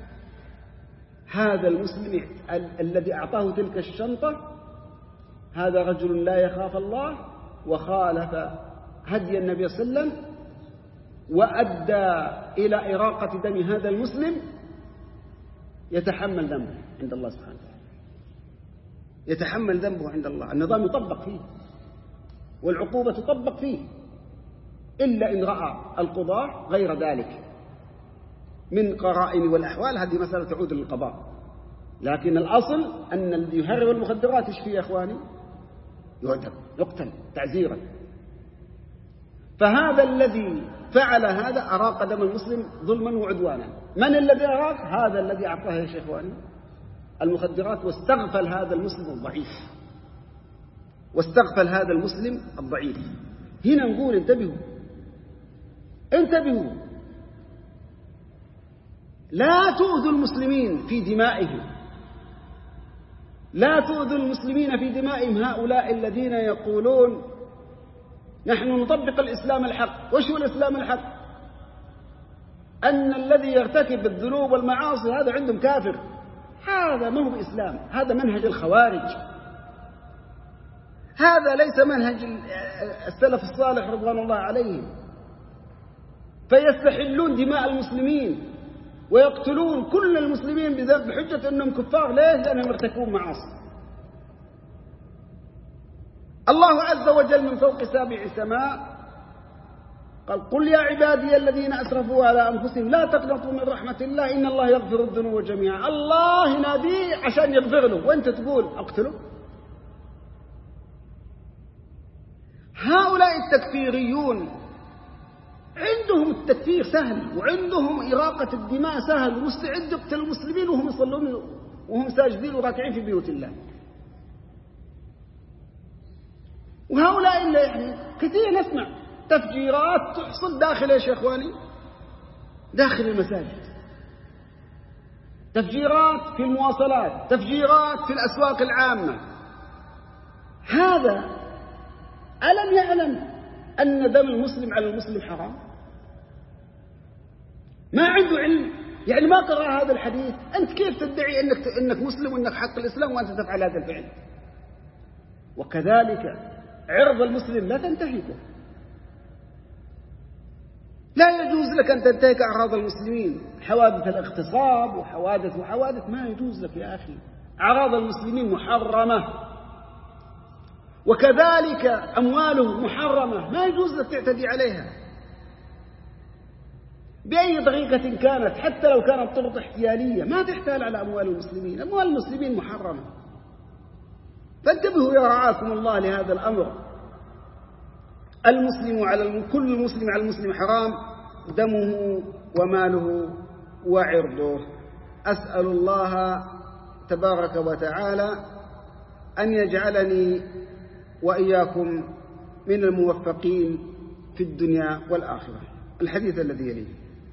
هذا المسلم الذي أعطاه تلك الشنطة هذا رجل لا يخاف الله وخالف هدي النبي صلى الله عليه وسلم، وأدى إلى إراقة دم هذا المسلم، يتحمل ذنبه عند الله سبحانه وتعالى، يتحمل ذنبه عند الله. النظام يطبق فيه والعقوبة تطبق فيه، إلا إن رأى القضاء غير ذلك من قرائن والأحوال، هذه مسألة تعود للقضاء. لكن الأصل أن الذي يهرب المخدرات إيش فيه يا أخواني؟ يعدم، يقتل تعزيرا. فهذا الذي فعل هذا أراق دم المسلم ظلما وعدوانا. من الذي أراق؟ هذا الذي أعطاه يا شيخواني المخدرات، واستغفل هذا المسلم الضعيف، واستغفل هذا المسلم الضعيف. هنا نقول انتبهوا انتبهوا، لا تؤذوا المسلمين في دمائهم، لا تؤذوا المسلمين في دمائهم. هؤلاء الذين يقولون نحن نطبق الإسلام الحق. وش هو الإسلام الحق؟ أن الذي يرتكب الذنوب والمعاصي هذا عندهم كافر. هذا ما هو بإسلام، هذا منهج الخوارج، هذا ليس منهج السلف الصالح رضوان الله عليهم. فيستحلون دماء المسلمين ويقتلون كل المسلمين بحجة أنهم كفار. ليه؟ لأنهم ارتكبون معاصي. الله عز وجل من فوق سابع سماء قال قل يا عبادي الذين أسرفوا على أنفسهم لا تقنطوا من رحمة الله إن الله يغفر الذنوب جميعا. الله يناديه عشان يغفر له، وأنت تقول أقتله. هؤلاء التكفيريون عندهم التكفير سهل، وعندهم إراقة الدماء سهل، ومستعد يقتل المسلمين وهم يصلون وهم ساجدين وراكعين في بيوت الله. وهؤلاء اللي يعني كثير نسمع تفجيرات تحصل داخل يا شيخواني داخل المساجد، تفجيرات في المواصلات، تفجيرات في الأسواق العامة. هذا ألم يعلم أن دم المسلم على المسلم حرام؟ ما عنده علم، يعني ما قرأ هذا الحديث. أنت كيف تدعي أنك, أنك مسلم وأنك حق الإسلام وأنت تفعل هذا الفعل؟ وكذلك عرض المسلم لا تنتهكه، لا يجوز لك أن تنتهك أعراض المسلمين. حوادث الاغتصاب وحوادث وحوادث ما يجوز لك يا أخي. أعراض المسلمين محرمة، وكذلك أموالهم محرمة، ما يجوز لك تعتدي عليها بأي طريقة كانت، حتى لو كانت طرق احتيالية ما تحتال على أموال المسلمين. أموال المسلمين محرمة. فانتبهوا يا رعاكم الله لهذا الأمر. المسلم على كل مسلم على المسلم حرام، دمه وماله وعرضه. أسأل الله تبارك وتعالى أن يجعلني وإياكم من الموفقين في الدنيا والآخرة. الحديث الذي يليه.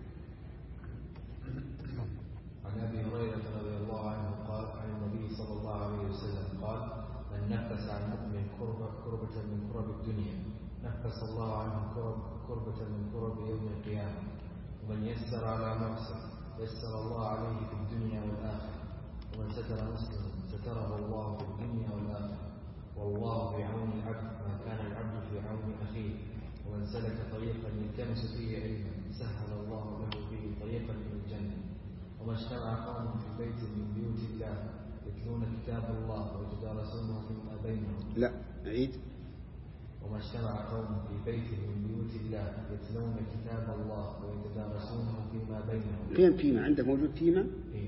عن أبي هريرة رضي الله عنه قال عن النبي صلى الله عليه وسلم قال: من نفس عن مؤمن كربة من كرب الدنيا نفس الله عنه كربة من كرب يوم القيامة، ومن يسر على معسر يسر الله عليه في الدنيا والآخرة، ومن ستر مسلما ستره الله في الدنيا والآخرة، والله في عون العبد ما كان العبد في عون أخيه، ومن سلك طريقا يلتمس فيه علما سهل الله له به طريقا إلى الجنة، وما اجتمع قوم في بيت من بيوت الله يتلون كتاب الله ويتدارسونه فيما بينهم. لا عيد. وما اجتمع قوم في بيت من بيوت الله يتلون كتاب الله ويتدارسونه فيما بينهم. فين فيما؟ عندك موجود فيما؟ إيه.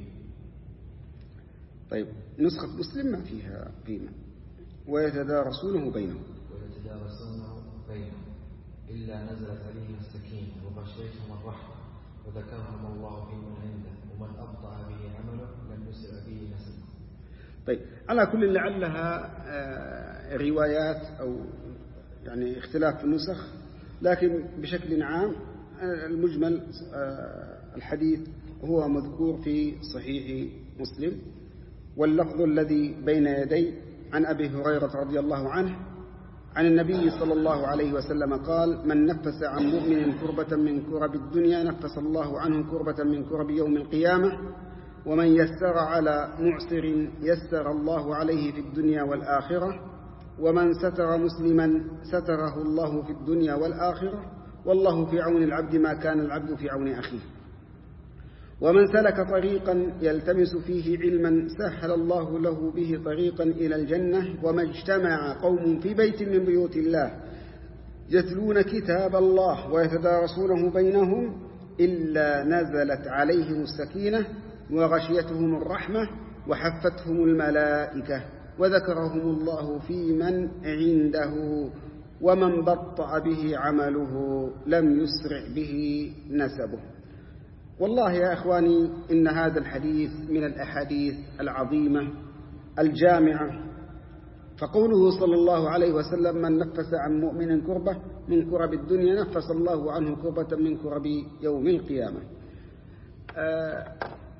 طيب نسخة مسلم ما فيها فيما. ويتدارسونه بينهم. ويتدارسونه بينهم إلا نزلت عليهم السكينة وغشيتهم الرحمة وذكرهم الله في من عنده، ومن أبطأ به عمله لم يسرع به نسبه. طيب على كل لعلها روايات أو يعني اختلاف في النسخ، لكن بشكل عام المجمل الحديث هو مذكور في صحيح مسلم، واللفظ الذي بين يدي عن أبي هريرة رضي الله عنه عن النبي صلى الله عليه وسلم قال: من نفس عن مؤمن كربة من كرب الدنيا نفس الله عنه كربة من كرب يوم القيامة، ومن يسر على معسر يسر الله عليه في الدنيا والآخرة، ومن ستر مسلما ستره الله في الدنيا والآخرة، والله في عون العبد ما كان العبد في عون أخيه، ومن سلك طريقا يلتمس فيه علما سهل الله له به طريقا إلى الجنة، وما اجتمع قوم في بيت من بيوت الله يتلون كتاب الله ويتدارسونه بينهم إلا نزلت عليهم السكينة وغشيتهم الرحمة وحفتهم الملائكة وذكرهم الله في من عنده، ومن بطأ به عمله لم يسرع به نسبه. والله يا إخواني إن هذا الحديث من الأحاديث العظيمة الجامعة. فقوله صلى الله عليه وسلم: من نفس عن مؤمن كربة من كرب الدنيا نفس الله عنه كربة من كرب يوم القيامة. آه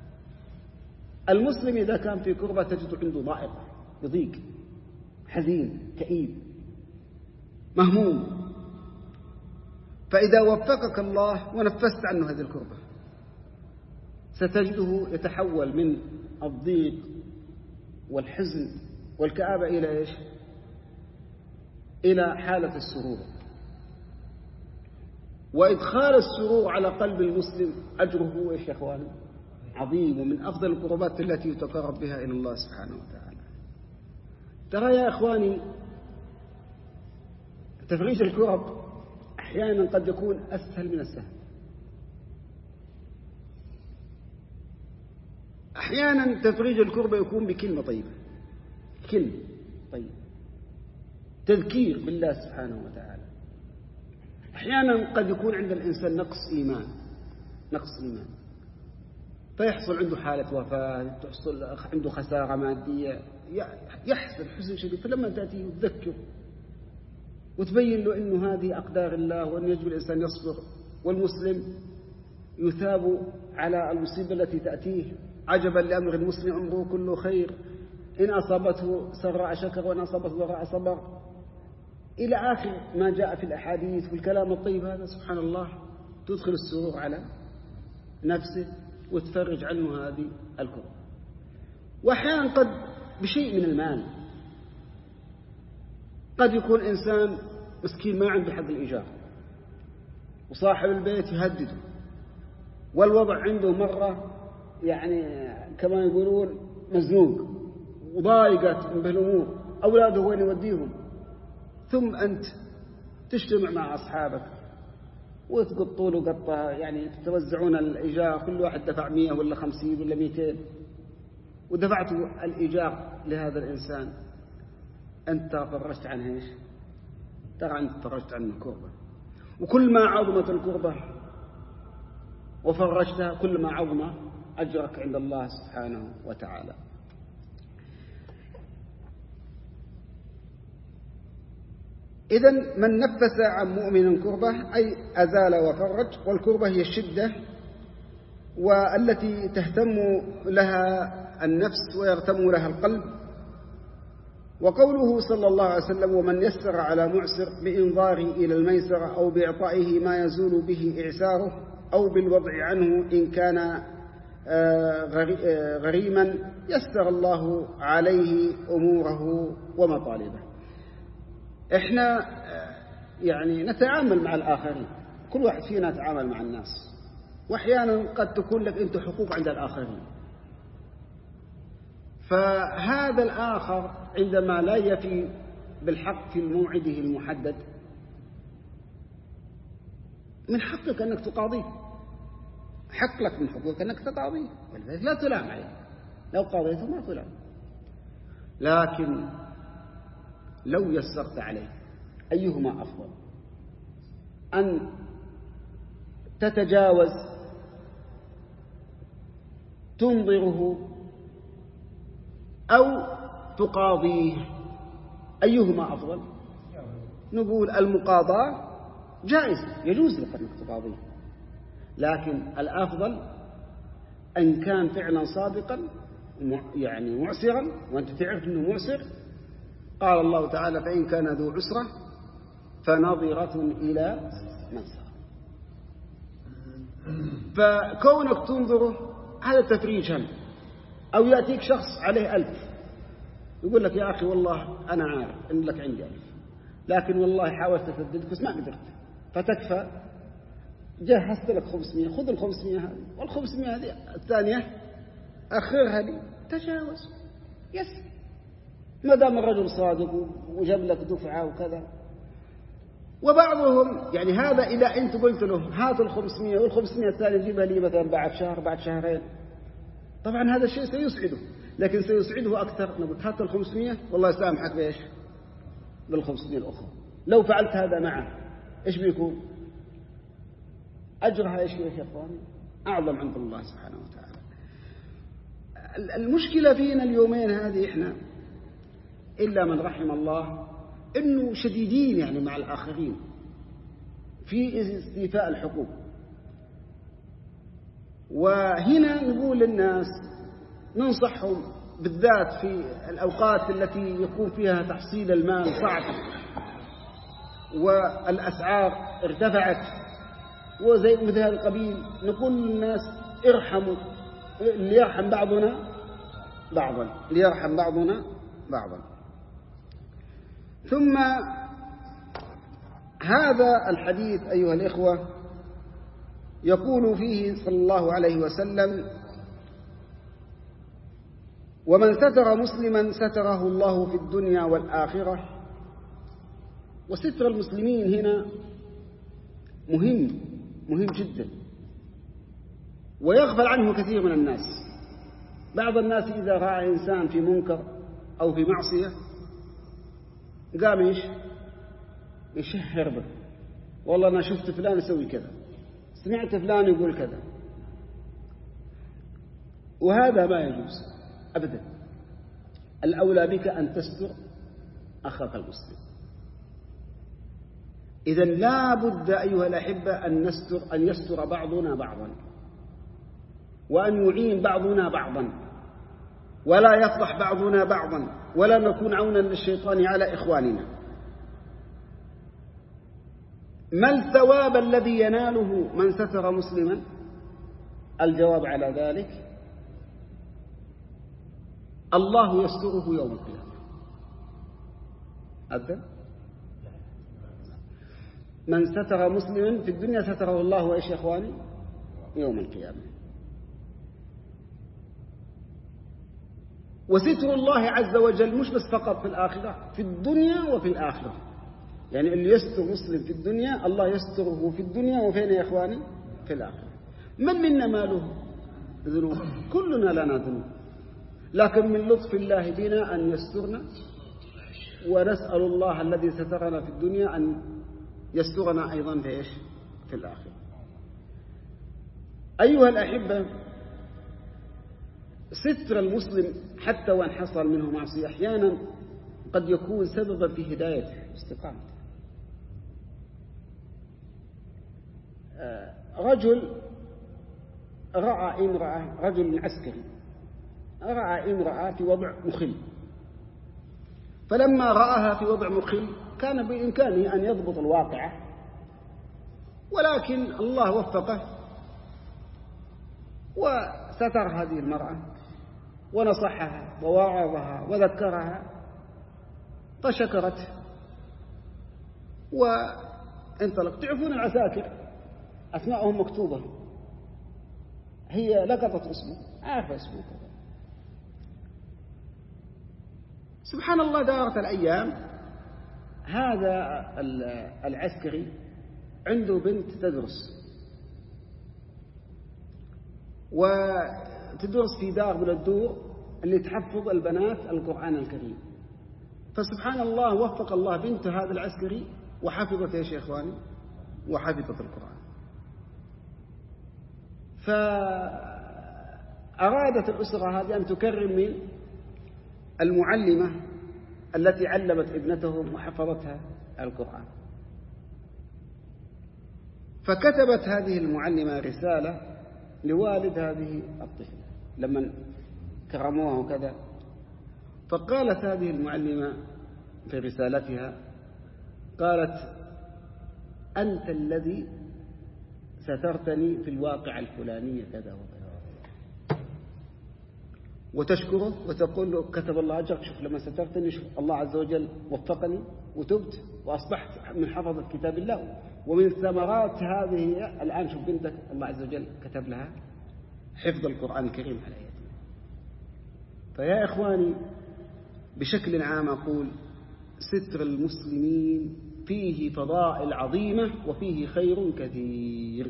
المسلم إذا كان في كربة تجد عنده ضائق، يضيق، حزين، كئيب، مهموم، فإذا وفقك الله ونفست عنه هذه الكربة ستجده يتحول من الضيق والحزن والكآبة إلى إيش؟ إلى حالة السرور. وإدخال السرور على قلب المسلم أجره إيش يا أخواني؟ عظيم، ومن أفضل القربات التي يتقرب بها إلى الله سبحانه وتعالى. ترى يا أخواني تفريج الكرب أحيانا قد يكون أسهل من السهل. أحيانا تفريج الكربة يكون بكلمة طيبة، كلمة طيبة، تذكير بالله سبحانه وتعالى. أحيانا قد يكون عند الإنسان نقص إيمان، نقص إيمان فيحصل عنده حالة وفاة، تحصل عنده خسارة مادية، يحصل حزن شديد، فلما تأتيه وتذكر وتبين له إنه هذه أقدار الله وأن يجب الإنسان يصبر، والمسلم يثاب على المصيبة التي تأتيه. عجبا لأمر المسلم أمره كله خير، إن أصابته سراء شكر وإن أصابته ضراء صبر، إلى آخر ما جاء في الأحاديث والكلام الطيب هذا. سبحان الله، تدخل السرور على نفسه وتفرج عنه هذه الكرب. وأحيانا قد بشيء من المال، قد يكون إنسان مسكين ما عنده حق الإيجار وصاحب البيت يهدده، والوضع عنده مرة يعني كما يقولون مزنوق وضايقت من بالأمور، أولاده وين يوديهم، ثم أنت تجتمع مع أصحابك وتقطوا له قطة، يعني تتوزعون الإيجار، كل واحد دفع مية ولا خمسين ولا ميتين، ودفعتوا الإيجار لهذا الإنسان، أنت فرجت عنه إيش؟ ترى أنت فرجت عنه كربة. وكل ما عظمت الكربة وفرجتها كلما عظم أجرك عند الله سبحانه وتعالى. إذن من نفس عن مؤمن كربة أي أزال وفرج، والكربة هي الشدة والتي تهتم لها النفس ويغتم لها القلب. وقوله صلى الله عليه وسلم ومن يسر على معسر بإنظاره إلى الميسر أو بإعطائه ما يزول به إعساره أو بالوضع عنه إن كان غريما يسر الله عليه أموره ومطالبه. إحنا يعني نتعامل مع الآخرين، كل واحد فينا يتعامل مع الناس، وأحيانا قد تكون لك أنت حقوق عند الآخرين، فهذا الآخر عندما لا يفي بالحق في موعده المحدد من حقك أنك تقاضيه، حق لك من حقوقك أنك تقاضيه، ولذلك لا تلام عليه، لو قاضيته ما تلام. لكن لو يسرت عليه أيهما أفضل؟ أن تتجاوز تنظره أو تقاضيه، أيهما أفضل؟ نقول المقاضاة جائز، يجوز لك أنك تقاضيه، لكن الأفضل أن كان فعلا صادقا يعني معسرا وأنت تعرف أنه معسر. قال الله تعالى فإن كان ذو عسرة فنظرة إلى ميسرة. فكونك تنظره هذا تفريج هم. أو يأتيك شخص عليه ألف يقول لك يا أخي والله أنا عارف إن لك عندي ألف، لكن والله حاولت أسددك بس ما قدرت، فتكفى جهزت لك خمسمائة، خذ الخمسمائة هذه، والخمسمائة هذه الثانية أخرها لي، تجاوز يس، ما دام الرجل صادق وجاب لك دفعة وكذا. وبعضهم يعني هذا إذا أنت قلت له هات الخمسمائة والخمسمائة الثانية جيبها لي مثلا بعد شهر بعد شهرين، طبعا هذا الشيء سيسعده، لكن سيسعده أكثر نقول هات الخمسمائة والله يسامحك بإيش؟ بالخمسمائة الأخرى. لو فعلت هذا معه إيش بيكون؟ أجرها إيش يا إخواني؟ أعظم عند الله سبحانه وتعالى. المشكلة فينا اليومين هذه إحنا إلا من رحم الله إنه شديدين يعني مع الآخرين في استيفاء الحقوق. وهنا نقول للناس ننصحهم بالذات في الأوقات التي يكون فيها تحصيل المال صعب والأسعار ارتفعت وزي مثل هذا القبيل، نقول للناس ارحموا، ليرحم بعضنا بعضا، ليرحم بعضنا بعضا. ثم هذا الحديث أيها الإخوة يقول فيه صلى الله عليه وسلم ومن ستر مسلما ستره الله في الدنيا والآخرة. وستر المسلمين هنا مهم مهم جدا، ويغفل عنه كثير من الناس. بعض الناس إذا رأى إنسان في منكر أو في معصية قام إيش يشهر به، والله أنا شفت فلان يسوي كذا، سمعت فلان يقول كذا، وهذا ما يجوز أبدا. الأولى بك أن تستر أخاك المسلم. إذن لا بد أيها الأحبة أن نستر، أن يستر بعضنا بعضا، وأن يعين بعضنا بعضا، ولا يفضح بعضنا بعضا، ولا نكون عونا للشيطان على إخواننا. ما الثواب الذي يناله من ستر مسلما؟ الجواب على ذلك الله يستره يوم القيامة. أذن من ستر مسلما في الدنيا ستره الله وإيش يا إخواني يوم القيامة. وستر الله عز وجل مش بس فقط في الآخرة، في الدنيا وفي الآخرة. يعني اللي يستر مسلم في الدنيا الله يستره في الدنيا، وفين يا إخواني في الآخرة. من منا ما له ذنوب؟ كلنا لنا ذنوب، لكن من لطف الله بنا أن يسترنا، ونسأل الله الذي سترنا في الدنيا أن يسترنا أيضا في إيش في الآخرة. أيها الأحبة، ستر المسلم حتى وإن حصل منه معصية أحيانا قد يكون سببا في هدايته واستقامته. رجل رأى امرأة، رجل عسكري رأى امرأة في وضع مخل، فلما رآها في وضع مخل كان بإمكانه أن يضبط الواقعة، ولكن الله وفقه وستر هذه المرأة ونصحها ووعظها وذكرها فشكرته وانطلق. تعرفون العساكر أسماءهم مكتوبة، هي لقطت اسمه، عارفة اسمه كذا. سبحان الله، دارت الأيام، هذا العسكري عنده بنت تدرس وتدرس في دار من الدور اللي تحفظ البنات القرآن الكريم. فسبحان الله وفق الله بنت هذا العسكري وحفظت يا شيخ إخواني وحفظت القرآن. فأرادت الأسرة هذه أن تكرم من المعلمة التي علمت ابنتهم وحفظتها القرآن. فكتبت هذه المعلمة رسالة لوالد هذه الطفلة لما كرموها وكذا. فقالت هذه المعلمة في رسالتها، قالت: أنت الذي سترتني في الواقع الفلاني كذا وكذا، وتشكره وتقول له: كتب الله أجرك، شوف لما سترتني، شوف الله عز وجل وفقني وتبت وأصبحت من حفظة كتاب الله، ومن ثمرات هذه الآن شوف بنتك الله عز وجل كتب لها حفظ القرآن الكريم على يدها. فيا إخواني، بشكل عام أقول ستر المسلمين فيه فضائل عظيمة وفيه خير كثير.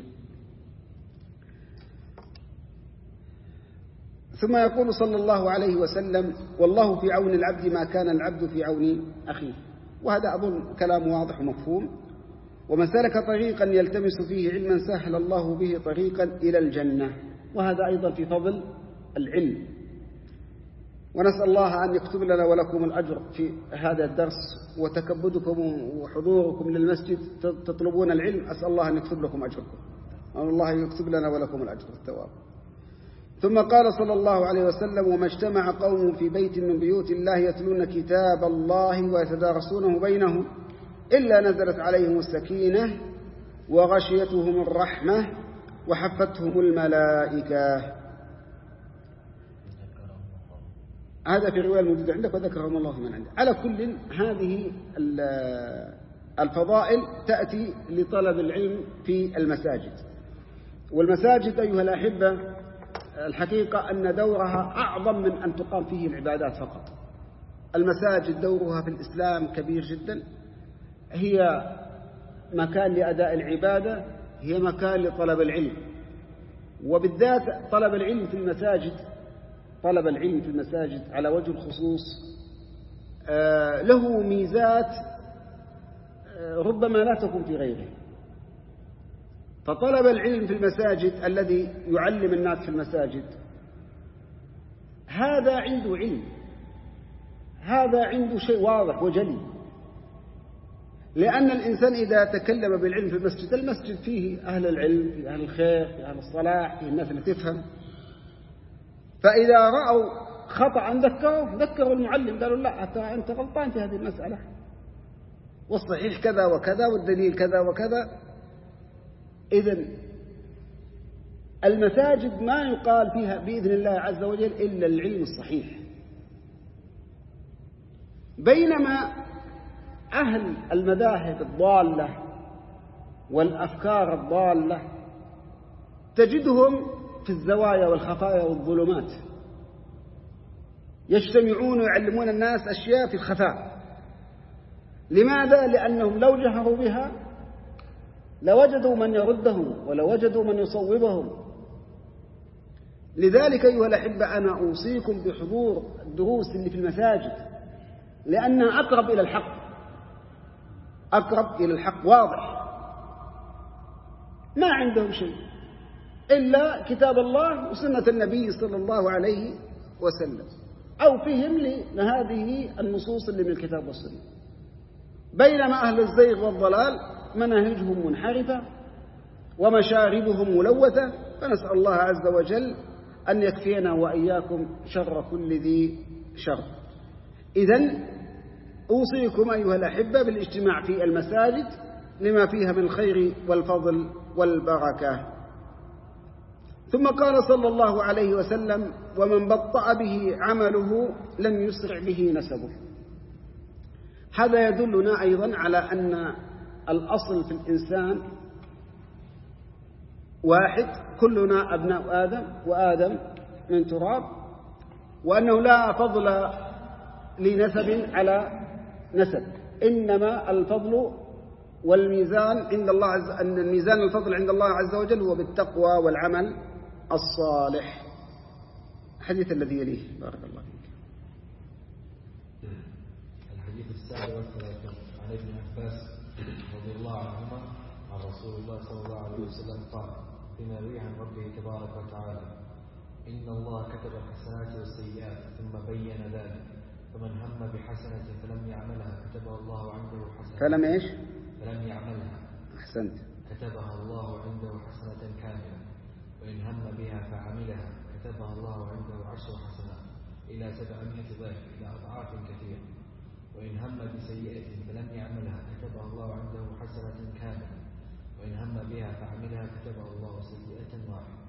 ثم يقول صلى الله عليه وسلم: والله في عون العبد ما كان العبد في عون أخيه. وهذا أظن كلام واضح ومفهوم. ومن سلك طريقا يلتمس فيه علما سهل الله به طريقا إلى الجنة. وهذا أيضا في فضل العلم. ونسأل الله أن يكتب لنا ولكم الأجر في هذا الدرس، وتكبدكم وحضوركم للمسجد تطلبون العلم، أسأل الله أن يكتب لكم أجركم، الله يكتب لنا ولكم الأجر والثواب. ثم قال صلى الله عليه وسلم: وما اجتمع قوم في بيت من بيوت الله يتلون كتاب الله ويتدارسونه بينهم إلا نزلت عليهم السكينة وغشيتهم الرحمة وحفتهم الملائكة. هذا في رواية الموجودة عندك وذكرهم الله من عنده. على كل، هذه الفضائل تأتي لطلب العلم في المساجد. والمساجد أيها الأحبة، الحقيقة أن دورها أعظم من أن تقام فيه العبادات فقط. المساجد دورها في الإسلام كبير جدا، هي مكان لأداء العبادة، هي مكان لطلب العلم. وبالذات طلب العلم في المساجد، طلب العلم في المساجد على وجه الخصوص له ميزات ربما لا تكون في غيره. فطلب العلم في المساجد الذي يعلم الناس في المساجد، هذا عنده علم، هذا عنده شيء واضح وجلي. لأن الإنسان إذا تكلم بالعلم في المسجد، المسجد فيه أهل العلم، فيه أهل الخير، فيه أهل الصلاح، فيه الناس اللي تفهم. فإذا رأوا خطأ ذكروا ذكروا المعلم، قالوا: لا، أنت غلطان في هذه المسألة، والصحيح كذا وكذا، والدليل كذا وكذا. إذن المساجد ما يقال فيها بإذن الله عز وجل إلا العلم الصحيح. بينما أهل المذاهب الضالة والأفكار الضالة تجدهم في الزوايا والخفايا والظلمات، يجتمعون ويعلمون الناس أشياء في الخفاء. لماذا؟ لأنهم لو جهروا بها لوجدوا من يردهم ولوجدوا من يصوبهم. لذلك أيها الأحبة، أنا أوصيكم بحضور الدروس اللي في المساجد، لأنها أقرب إلى الحق، أقرب إلى الحق واضح، ما عندهم شيء. إلا كتاب الله وسنة النبي صلى الله عليه وسلم، أو فهم لهذه النصوص اللي من الكتاب والسنة. بينما أهل الزيغ والضلال مناهجهم منحرفة ومشاربهم ملوثة، فنسأل الله عز وجل أن يكفينا وإياكم شر كل ذي شر. إذن أوصيكم أيها الأحبة بالاجتماع في المساجد لما فيها من الخير والفضل والبركة. ثم قال صلى الله عليه وسلم: ومن بطأ به عمله لم يسرع به نسبه. هذا يدلنا أيضا على أن الأصل في الإنسان واحد، كلنا أبناء آدم وآدم من تراب، وأنه لا فضل لنسب على نسب، إنما الفضل والميزان عند الله عز أن الميزان الفضل عند الله عز وجل هو بالتقوى والعمل الصالح. الحديث الذي يليه بارك الله فيك. الحديث السابع والثلاثون عن ابن عباس رضي الله عنهما عن رسول الله صلى الله عليه وسلم قال فيما يروي عن ربه تبارك وتعالى: إن الله كتب الحسنات والسيئات ثم بين ذلك، فمن هم بحسنة فلم يعملها كتبها الله عنده حسنة فلم إيش؟ فلم يعملها أحسنت كتبها الله عنده حسنة كاملة، وإن هم بها فعملها كتبها الله عنده عشر حسنات إلى سبعمائة ضعف إلى أضعاف كثيرة، وإن هم بسيئة فلم يعملها كتبها الله عنده حسنة كاملة، وإن هم بها فعملها كتبها الله سيئة واحدة.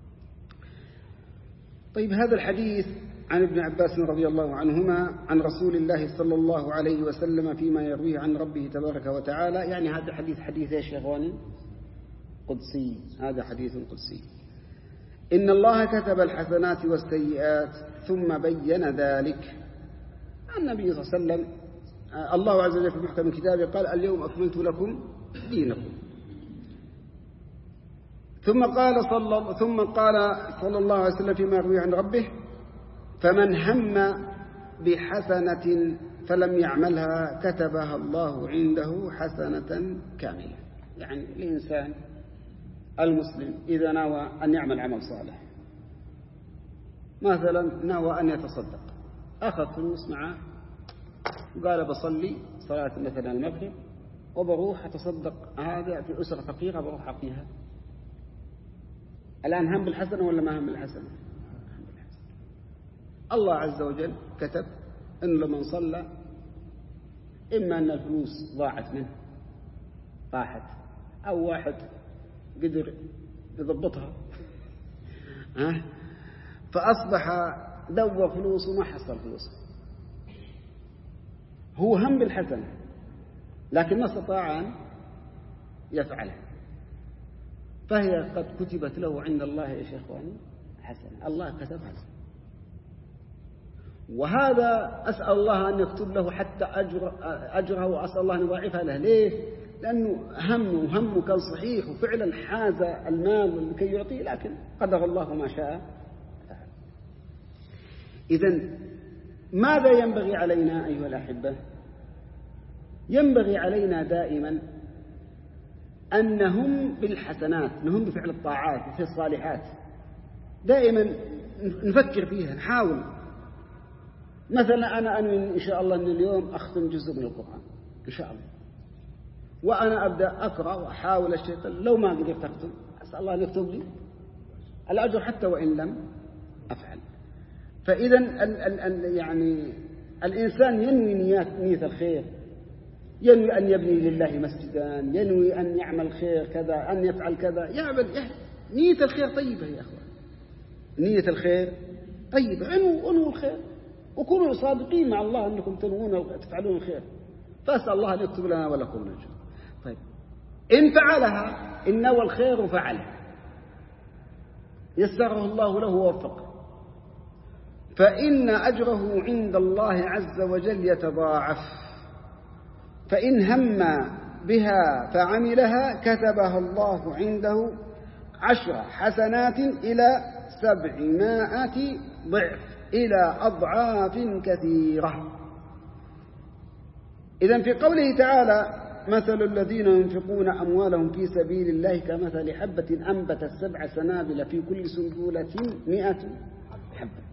طيب، هذا الحديث عن ابن عباس رضي الله عنهما عن رسول الله صلى الله عليه وسلم فيما يرويه عن ربه تبارك وتعالى، يعني هذا حديث حديث ايش يا اخواني؟ قدسي. هذا حديث قدسي. إن الله كتب الحسنات والسيئات ثم بين ذلك. النبي صلى الله عليه وسلم الله عز وجل في محكم كتابه قال: اليوم أكملت لكم دينكم. ثم قال صلى ثم قال صلى الله عليه وسلم فيما يروي عن ربه: فمن هم بحسنة فلم يعملها كتبها الله عنده حسنة كاملة. يعني الإنسان المسلم إذا نوى أن يعمل عمل صالح، مثلا نوى أن يتصدق، أخذ فلوس معه وقال بصلي صلاة مثلا المغرب وبروح أتصدق هذا في أسرة فقيرة بروح أعطيها، الآن هم بالحسنة ولا ما هم بالحسنة؟ الله عز وجل كتب أن لمن صلى إما أن الفلوس ضاعت منه راحت، أو واحد قدر يضبطها أه؟ فأصبح دور فلوس وما حصل فلوس. هو هم بالحسنة لكن ما استطاع أن يفعلها، فهي قد كتبت له عند الله يا إخواني حسنة، الله كتبها. وهذا أسأل الله أن يكتب له حتى أجر أجره، وأسأل الله أن يضاعفها له. ليه؟ لأنه همه وهمه كان صحيح وفعلا حاز المال لكي يعطيه، لكن قدر الله ما شاء فعل. إذن ماذا ينبغي علينا أيها الأحبة؟ ينبغي علينا دائما أن نهم بالحسنات، نهم بفعل الطاعات في الصالحات، دائما نفكر فيها، نحاول. مثلا أنا أنوي إن شاء الله أن اليوم أختم جزء من القرآن إن شاء الله، وأنا أبدأ أقرأ وأحاول الشيطان، لو ما قدرت أختم أسأل الله أن يكتب لي الأجر حتى وإن لم أفعل. فإذا ال ال ال يعني الإنسان ينوي نيات نية الخير، ينوي أن يبني لله مسجدا، ينوي أن يعمل خير كذا، أن يفعل كذا، يعمل نية الخير طيبة يا أخوان، نية الخير طيبة، انووا انووا الخير وكونوا صادقين مع الله أنكم تنوون تفعلون الخير، فأسأل الله أن يكتب لنا ولكم الأجر. طيب، إن فعلها إن نوى الخير وفعله يسره الله له ووفقه، فإن أجره عند الله عز وجل يتضاعف. فإن هم بها فعملها كتبها الله عنده عشر حسنات إلى سبعمائة ضعف إلى أضعاف كثيرة. إذن في قوله تعالى مثل الذين ينفقون أموالهم في سبيل الله كمثل حبة أنبتت سبع سنابل في كل سنبلة مئة حبة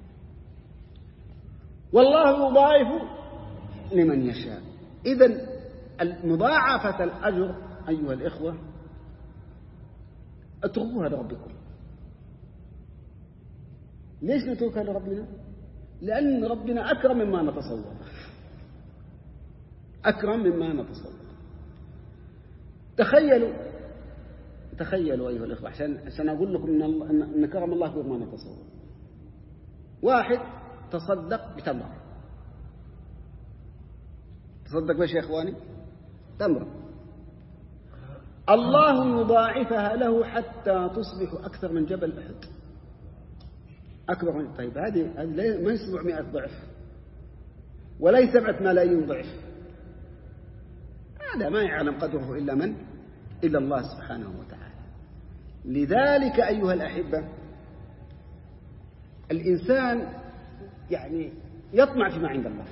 والله يضاعف لمن يشاء. إذن مضاعفة الأجر أيها الإخوة اتركوها لربكم. ليش نتركها لربنا؟ لأن ربنا أكرم مما نتصور، أكرم مما نتصور. تخيلوا تخيلوا أيها الإخوة، عشان عشان أقول لكم إن إن كرم الله غير ما نتصور. واحد تصدق بتمر، تصدق بإيش يا إخواني؟ تمر. الله يضاعفها له حتى تصبح أكثر من جبل أحد، أكبر من. طيب هذه هذه ما هي سبعمائة ضعف ولا هي سبعة ملايين ضعف، هذا ما يعلم قدره إلا من إلا الله سبحانه وتعالى. لذلك أيها الأحبة الإنسان يعني يطمع فيما عند الله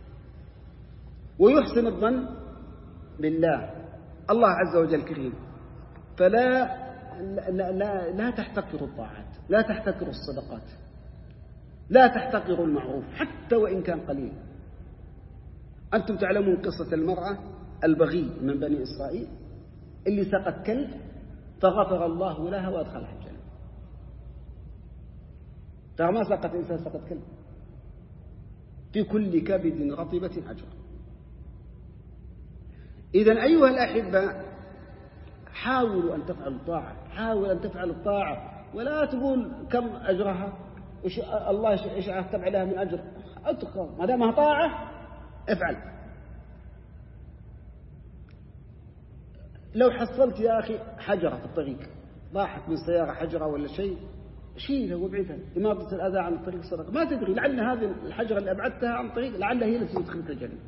ويحسن الظن بالله. الله عز وجل كريم، فلا لا, لا, لا تحتقروا الطاعات، لا تحتقروا الصدقات، لا تحتقروا المعروف حتى وإن كان قليل. أنتم تعلمون قصة المرأة البغي من بني إسرائيل اللي سقت كلب فغفر الله لها وأدخلها الجنة. ترى ما سقت إنسان، سقت كلب. في كل كبد رطبة أجر. إذن أيها الأحبة حاولوا أن تفعلوا الطاعة، حاولوا أن تفعلوا الطاعة، ولا تقول كم أجرها وش الله إيش أكتب عليها من أجر. أتقى ما دامها طاعة افعل. لو حصلت يا أخي حجرة في الطريق، ضاحت من سيارة حجرة ولا شيء، شيلها وابعدها، إماطة الأذى عن الطريق صدقة. ما تدري لعل هذه الحجرة اللي أبعدتها عن الطريق لعلها هي التي تدخلك الجنة.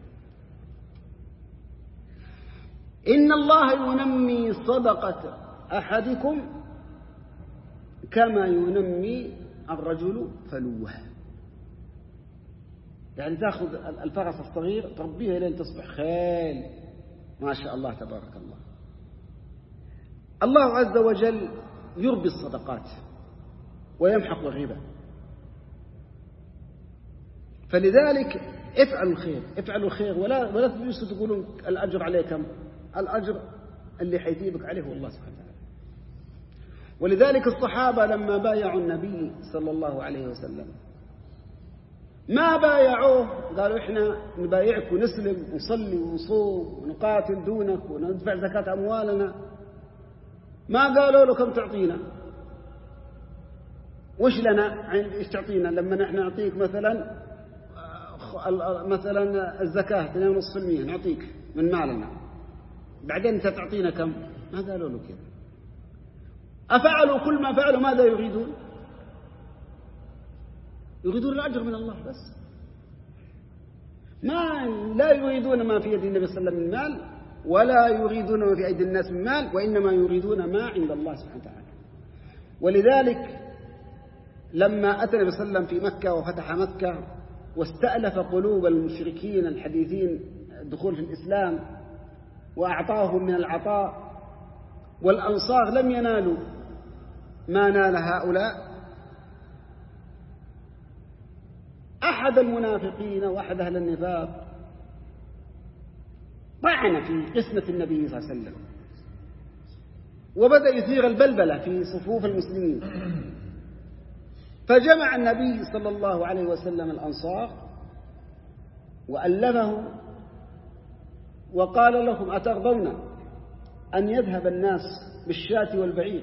إن الله ينمي صدقة أحدكم كما ينمي الرجل فلوه. يعني تأخذ الفرس الصغير تربيها لين تصبح خيل ما شاء الله تبارك الله. الله عز وجل يربي الصدقات ويمحق الربا، فلذلك افعلوا الخير، افعلوا الخير، ولا ولا تجلسوا تقولون الأجر عليه كم. الأجر اللي حيثيبك عليه هو الله سبحانه وتعالى. ولذلك الصحابة لما بايعوا النبي صلى الله عليه وسلم ما بايعوه قالوا إحنا نبايعك ونسلم ونصلي ونصوم ونقاتل دونك وندفع زكاة أموالنا. ما قالوا له كم تعطينا، وش لنا إيش تعطينا لما نحن نعطيك مثلا مثلا الزكاة اثنين ونصف بالمئة نعطيك من مالنا، بعدين أنت تعطينا كم. ما قالوا له كذا. أفعلوا كل ما فعلوا ماذا يريدون؟ يريدون الأجر من الله بس، ما لا يريدون ما في يد النبي صلى الله عليه وسلم من مال، ولا يريدون ما في أيدي الناس من مال، وإنما يريدون ما عند الله سبحانه وتعالى. ولذلك لما أتى النبي صلى الله عليه وسلم في مكة وفتح مكة واستألف قلوب المشركين الحديثين الدخول في الإسلام وأعطاهم من العطاء، والأنصار لم ينالوا ما نال هؤلاء، أحد المنافقين وأحد أهل النفاق طعن في قسمة النبي صلى الله عليه وسلم وبدأ يثير البلبلة في صفوف المسلمين. فجمع النبي صلى الله عليه وسلم الأنصار وألفهم وقال لهم أترضون أن يذهب الناس بالشاة والبعير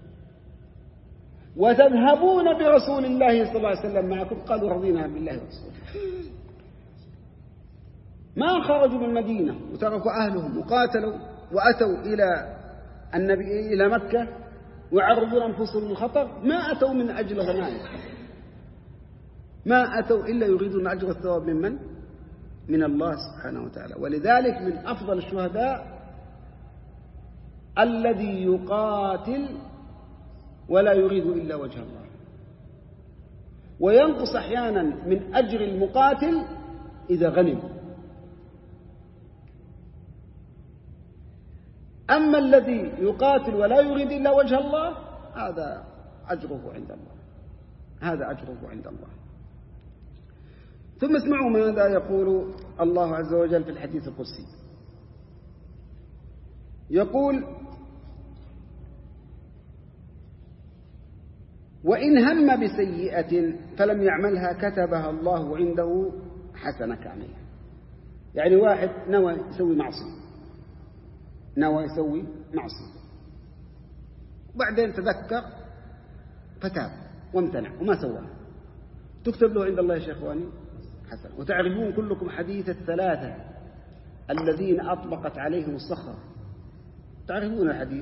وتذهبون برسول الله صلى الله عليه وسلم معكم؟ قالوا رضينا بالله ورسوله. ما خرجوا من المدينة وتركوا أهلهم وقاتلوا وأتوا إلى النبي إلى مكة وعرضوا أنفسهم للخطر، ما أتوا من أجل غنائم، ما أتوا إلا يريدون أجر الثواب من من؟ من الله سبحانه وتعالى. ولذلك من أفضل الشهداء الذي يقاتل ولا يريد إلا وجه الله، وينقص أحيانا من أجر المقاتل إذا غنم. أما الذي يقاتل ولا يريد إلا وجه الله هذا أجره عند الله، هذا أجره عند الله. ثم اسمعوا ماذا يقول الله عز وجل في الحديث القدسي. يقول: وإن هم بسيئة فلم يعملها كتبها الله عنده حسنة كاملة. يعني واحد نوى يسوي معصية، نوى يسوي معصية وبعدين تذكر فتاب وامتنع وما سواها، تكتب له عند الله يا شيخواني حسنة. وتعرفون كلكم حديث الثلاثة الذين أطبقت عليهم الصخرة، تعرفون الحديث.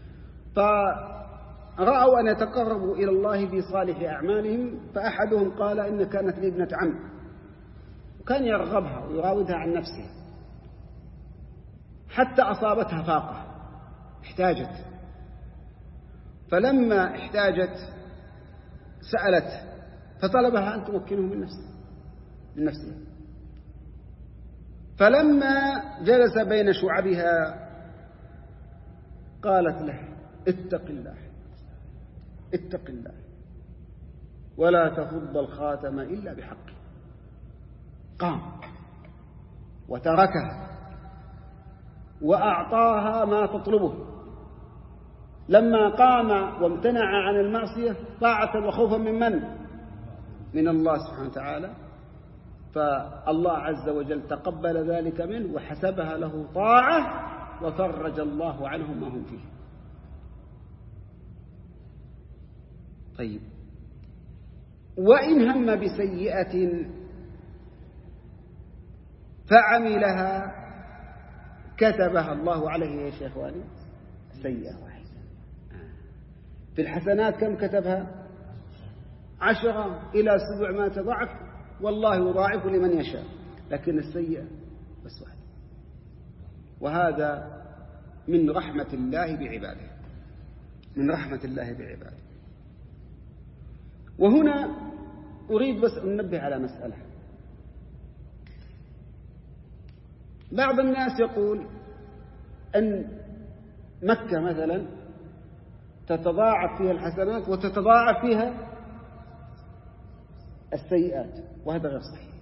فرأوا أن يتقربوا إلى الله بصالح أعمالهم، فأحدهم قال إن كانت لي ابنة عم، وكان يرغبها ويراودها عن نفسه حتى أصابتها فاقة، احتاجت. فلما احتاجت سألت فطلبها أن تمكنه من نفسه من نفسها. فلما جلس بين شعبها قالت له: اتق الله اتق الله ولا تفض الخاتم إلا بحقه. قام وتركها وأعطاها ما تطلبه. لما قام وامتنع عن المعصية طاعة وخوفا من من؟ من الله سبحانه وتعالى، فالله عز وجل تقبل ذلك منه وحسبها له طاعة وفرج الله عنهم ما هم فيه. طيب، وإن هم بسيئة فعملها كتبها الله عليه يا شيخواني سيئة واحدة. في الحسنات كم كتبها؟ عشرة إلى سبعمائة ضعف، والله يضاعف لمن يشاء، لكن السيئة بس واحدة. وهذا من رحمة الله بعباده، من رحمة الله بعباده. وهنا أريد بس أن ننبه على مسألة. بعض الناس يقول أن مكة مثلا تتضاعف فيها الحسنات وتتضاعف فيها السيئات، وهذا غير صحيح،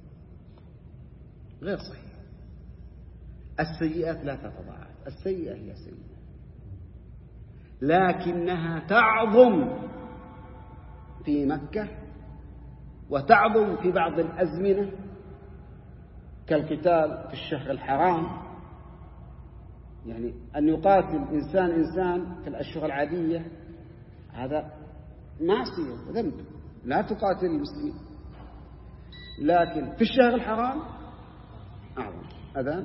غير صحيح. السيئات لا تتضاعف، السيئة هي سيئة، لكنها تعظم في مكة وتعظم في بعض الأزمنة كالقتال في الشهر الحرام. يعني أن يقاتل إنسان إنسان في الأشهر العادية هذا معصية وذنب، لا تقاتل المسلمين، لكن في الشهر الحرام أعظم. أذان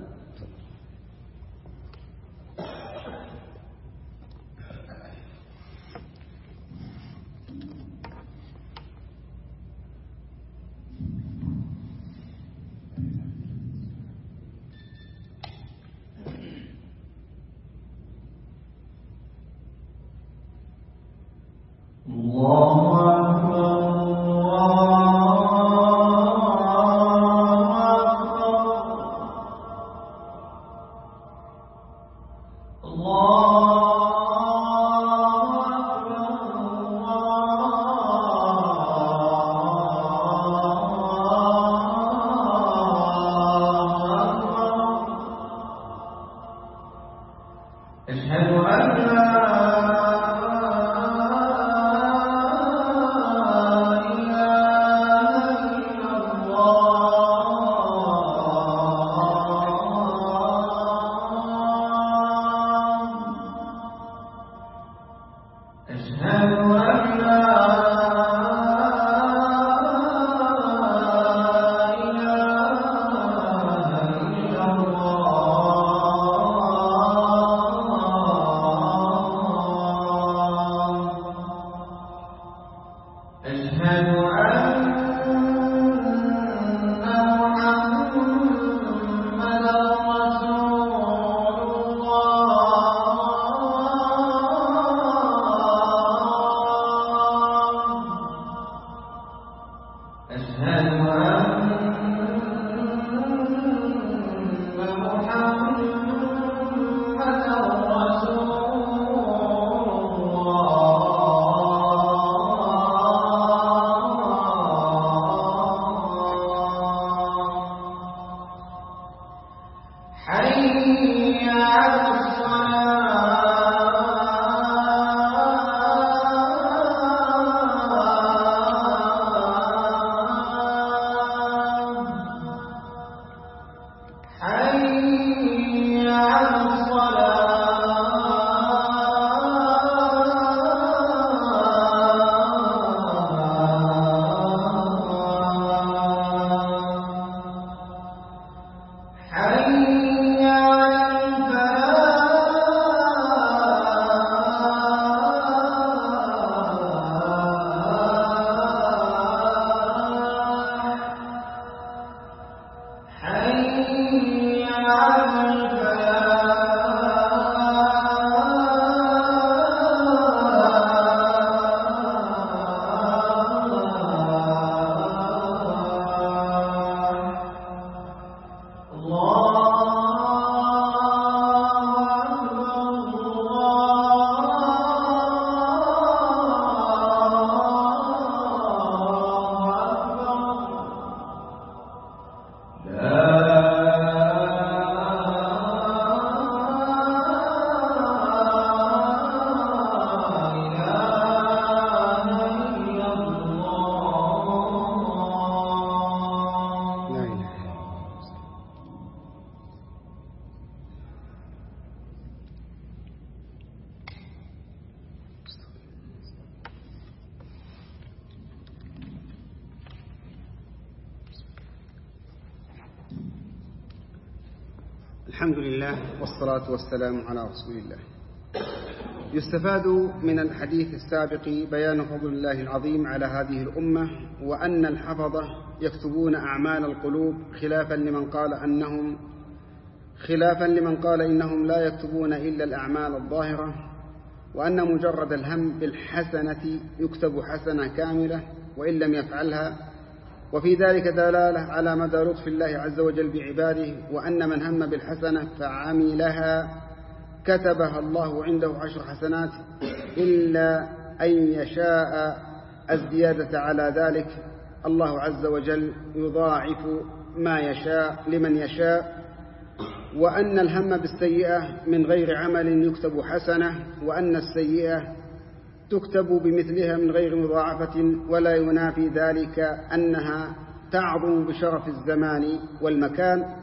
الحمد لله والصلاة والسلام على رسول الله. يستفاد من الحديث السابق بيان فضل الله العظيم على هذه الأمة، وأن الحفظة يكتبون أعمال القلوب، خلافا لمن قال أنهم خلافا لمن قال إنهم لا يكتبون إلا الأعمال الظاهرة، وأن مجرد الهم بالحسنة يكتب حسنة كاملة وإن لم يفعلها، وفي ذلك دلالة على مدى لطف الله عز وجل بعباده، وأن من هم بالحسنة فعملها كتبها الله عنده عشر حسنات، إلا أن يشاء الزيادة على ذلك. الله عز وجل يضاعف ما يشاء لمن يشاء. وأن الهم بالسيئة من غير عمل يكتب حسنة، وأن السيئة تكتب بمثلها من غير مضاعفة، ولا ينافي ذلك أنها تعظم بشرف الزمان والمكان.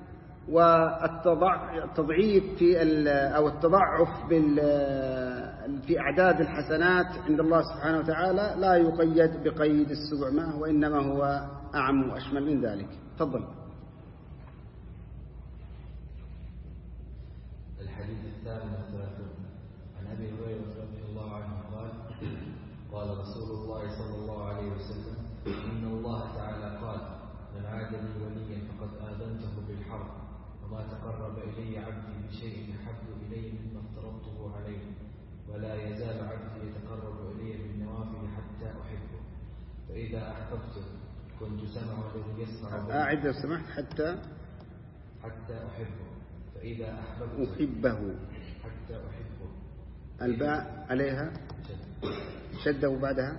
والتضعيف في أو التضعف في أعداد الحسنات عند الله سبحانه وتعالى لا يقيد بقيد السبعمائة، وإنما هو أعم وأشمل من ذلك. تفضل. الحديث الثامن والثلاثون عن أبي هريرة رضي الله عنه قال: قال رسول الله صلى الله عليه وسلم: إن الله تعالى قال: من عاد لي وليا فقد آذنته بالحرب، وما تقرب إلي عبدي بشيء أحب إلي مما افترضته عليه، ولا يزال عبدي يتقرب إلي بالنوافل حتى أحبه، فإذا أحببته كنت سمعه الذي يسمع به. أعد لو سمحت. حتى حتى أحبه، فإذا أحببته أحبه. حتى أحبه. الباء عليها شدة وبعدها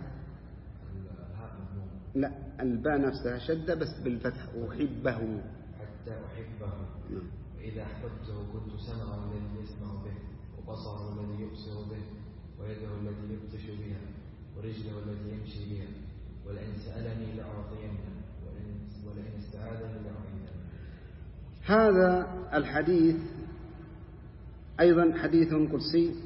لا، الباء نفسها شدة بس بالفتح. أحبه حتى أحبه. وإذا أحببته كنت سمعه الذي يسمع به، وبصره الذي يبصر به، ويده التي يبطش بها، ورجله التي يمشي بها، ولئن سألني لأعطينه، ولئن استعاذني لأعيذنه. هذا الحديث أيضا حديث قدسي.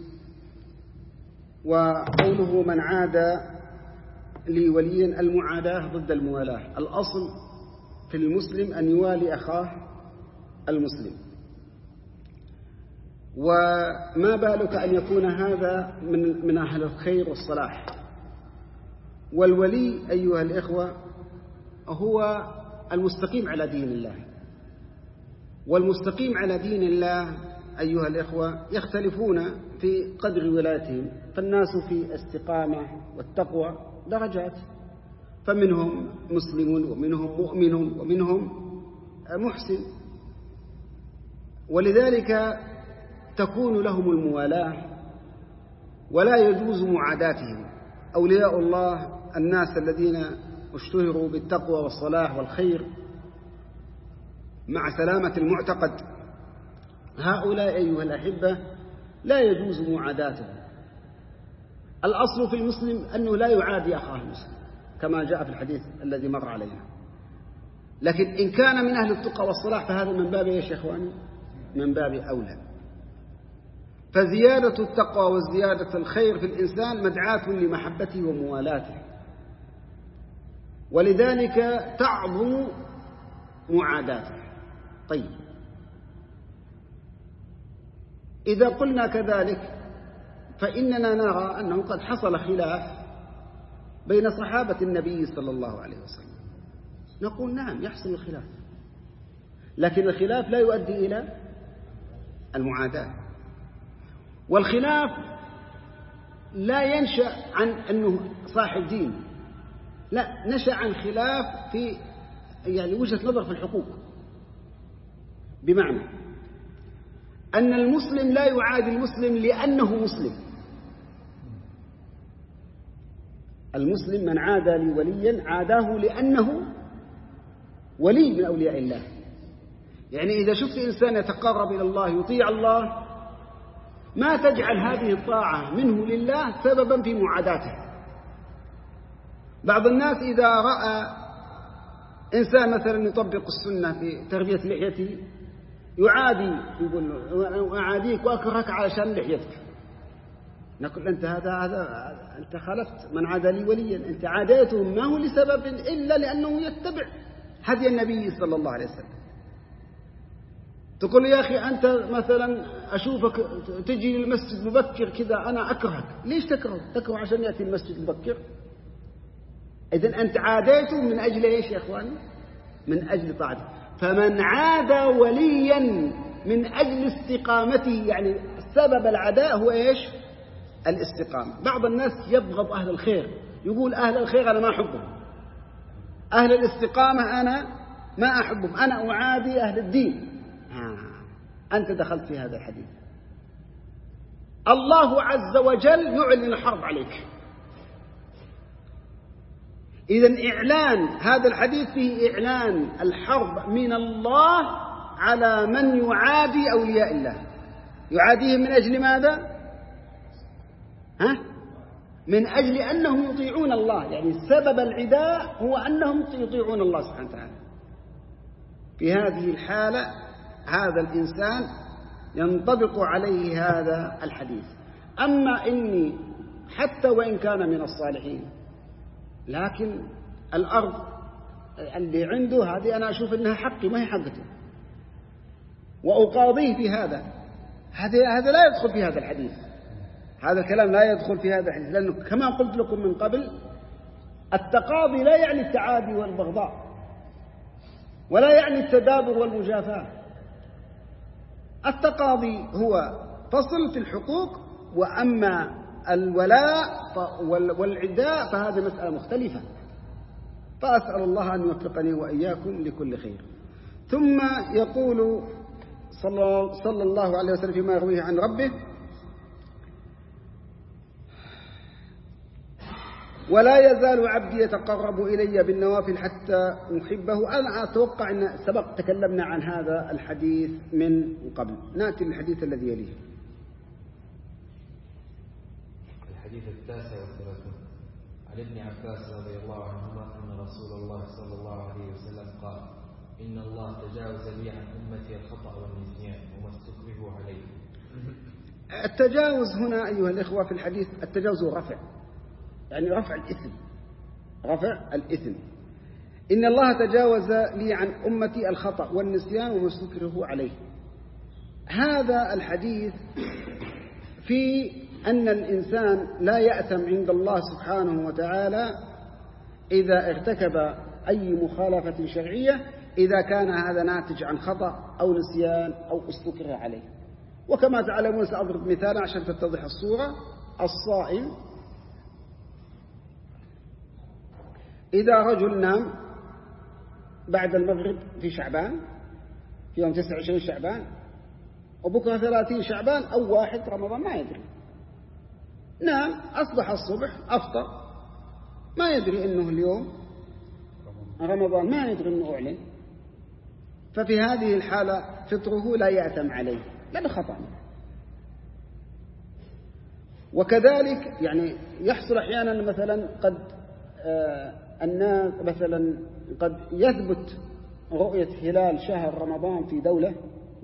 وقوله من عاد لي وليا، المعاداة ضد الموالاة. الأصل في المسلم أن يوالي أخاه المسلم، وما بالك أن يكون هذا من من أهل الخير والصلاح. والولي أيها الإخوة هو المستقيم على دين الله، والمستقيم على دين الله أيها الإخوة يختلفون في قدر ولايتهم. فالناس في استقامة والتقوى درجات، فمنهم مسلم ومنهم مؤمن ومنهم محسن، ولذلك تكون لهم الموالاة ولا يجوز معاداتهم. أولياء الله الناس الذين اشتهروا بالتقوى والصلاح والخير مع سلامة المعتقد، هؤلاء أيها الأحبة لا يجوز معاداتهم. الأصل في المسلم أنه لا يعادي أخاه المسلم كما جاء في الحديث الذي مر علينا. لكن إن كان من أهل التقى والصلاح فهذا من باب إيش يا إخواني؟ من باب أولى. فزيادة التقوى وزيادة الخير في الإنسان مدعاة لمحبته وموالاته، ولذلك تعظم معاداته. طيب، إذا قلنا كذلك فإننا نرى أنه قد حصل خلاف بين صحابة النبي صلى الله عليه وسلم. نقول نعم يحصل الخلاف، لكن الخلاف لا يؤدي إلى المعاداة. والخلاف لا ينشأ عن أنه صاحب دين، لا، نشأ عن خلاف في يعني وجهة نظر في الحقوق، بمعنى أن المسلم لا يعادي المسلم لأنه مسلم. المسلم من عادى لي وليا عاداه لأنه ولي من أولياء الله. يعني إذا شفت إنسان يتقرب إلى الله يطيع الله، ما تجعل هذه الطاعة منه لله سببا في معاداته. بعض الناس إذا رأى إنسان مثلا يطبق السنة في تربية لحيته يعادي، يقول أعاديك وأكرهك علشان لحيتك. نقول أنت هذا هذا أنت خالفت. من عادى لي وليا، أنت عاديته ما هو لسبب إلا لأنه يتبع هدي النبي صلى الله عليه وسلم. تقول يا أخي أنت مثلا أشوفك تجي للمسجد مبكر كذا أنا أكرهك. ليش تكره؟ تكره عشان يأتي المسجد مبكر؟ إذن أنت عاديته من أجل إيش يا أخواني؟ من أجل طاعته. فمن عاد وليا من أجل استقامته، يعني سبب العداء هو إيش؟ الاستقامة. بعض الناس يبغض أهل الخير، يقول أهل الخير أنا ما أحبهم، أهل الاستقامة أنا ما أحبهم، أنا أعادي أهل الدين. آه. أنت دخلت في هذا الحديث. الله عز وجل يعلن الحرب عليك. إذن إعلان هذا الحديث فيه إعلان الحرب من الله على من يعادي أولياء الله. يعاديهم من أجل ماذا؟ ها؟ من أجل أنهم يطيعون الله، يعني سبب العداء هو أنهم يطيعون الله سبحانه وتعالى. في هذه الحالة هذا الإنسان ينطبق عليه هذا الحديث. أما إني حتى وإن كان من الصالحين لكن الأرض اللي عنده هذه أنا أشوف أنها حقي ما هي حقته وأقاضيه في هذا، هذا لا يدخل في هذا الحديث. هذا الكلام لا يدخل في هذا الحديث، لأنه كما قلت لكم من قبل التقاضي لا يعني التعادي والبغضاء ولا يعني التدابر والمجافاة. التقاضي هو فصل في الحقوق، وأما الولاء والعداء فهذه مسألة مختلفة. فأسأل الله أن يوفقني وإياكم لكل خير. ثم يقول صلى الله عليه وسلم فيما يرويه عن ربه: ولا يزال عبدي يتقرب إلي بالنوافل حتى أحبه. أنا أتوقع أن سبق تكلمنا عن هذا الحديث من قبل. نأتي للحديث الذي يليه. الحديث التاسع والثلاثون عن ابن عباس رضي الله عنهما أن رسول الله صلى الله عليه وسلم قال: إن الله تجاوز لي عن أمتي الخطأ والنسيان وما استكرهوا عليه. التجاوز هنا أيها الإخوة في الحديث التجاوز هو رفع، يعني رفع الإثم، رفع الإثم. إن الله تجاوز لي عن أمتي الخطأ والنسيان وما استكرهوا عليه. هذا الحديث في أن الإنسان لا يأثم عند الله سبحانه وتعالى إذا ارتكب أي مخالفة شرعية، إذا كان هذا ناتج عن خطأ أو نسيان أو استكره عليه. وكما تعلمون سأضرب مثالا عشان تتضح الصورة. الصائم إذا رجل نام بعد المغرب في شعبان في يوم تسعة وعشرين شعبان وبكرة ثلاثين شعبان أو واحد رمضان ما يدري، نام أصبح الصبح أفطر ما يدري إنه اليوم رمضان، ما يدري إنه أعلن، ففي هذه الحالة فطره لا يأثم عليه لأنه خطأ. وكذلك يعني يحصل أحيانا مثلا قد آه الناس مثلا قد يثبت رؤية هلال شهر رمضان في دولة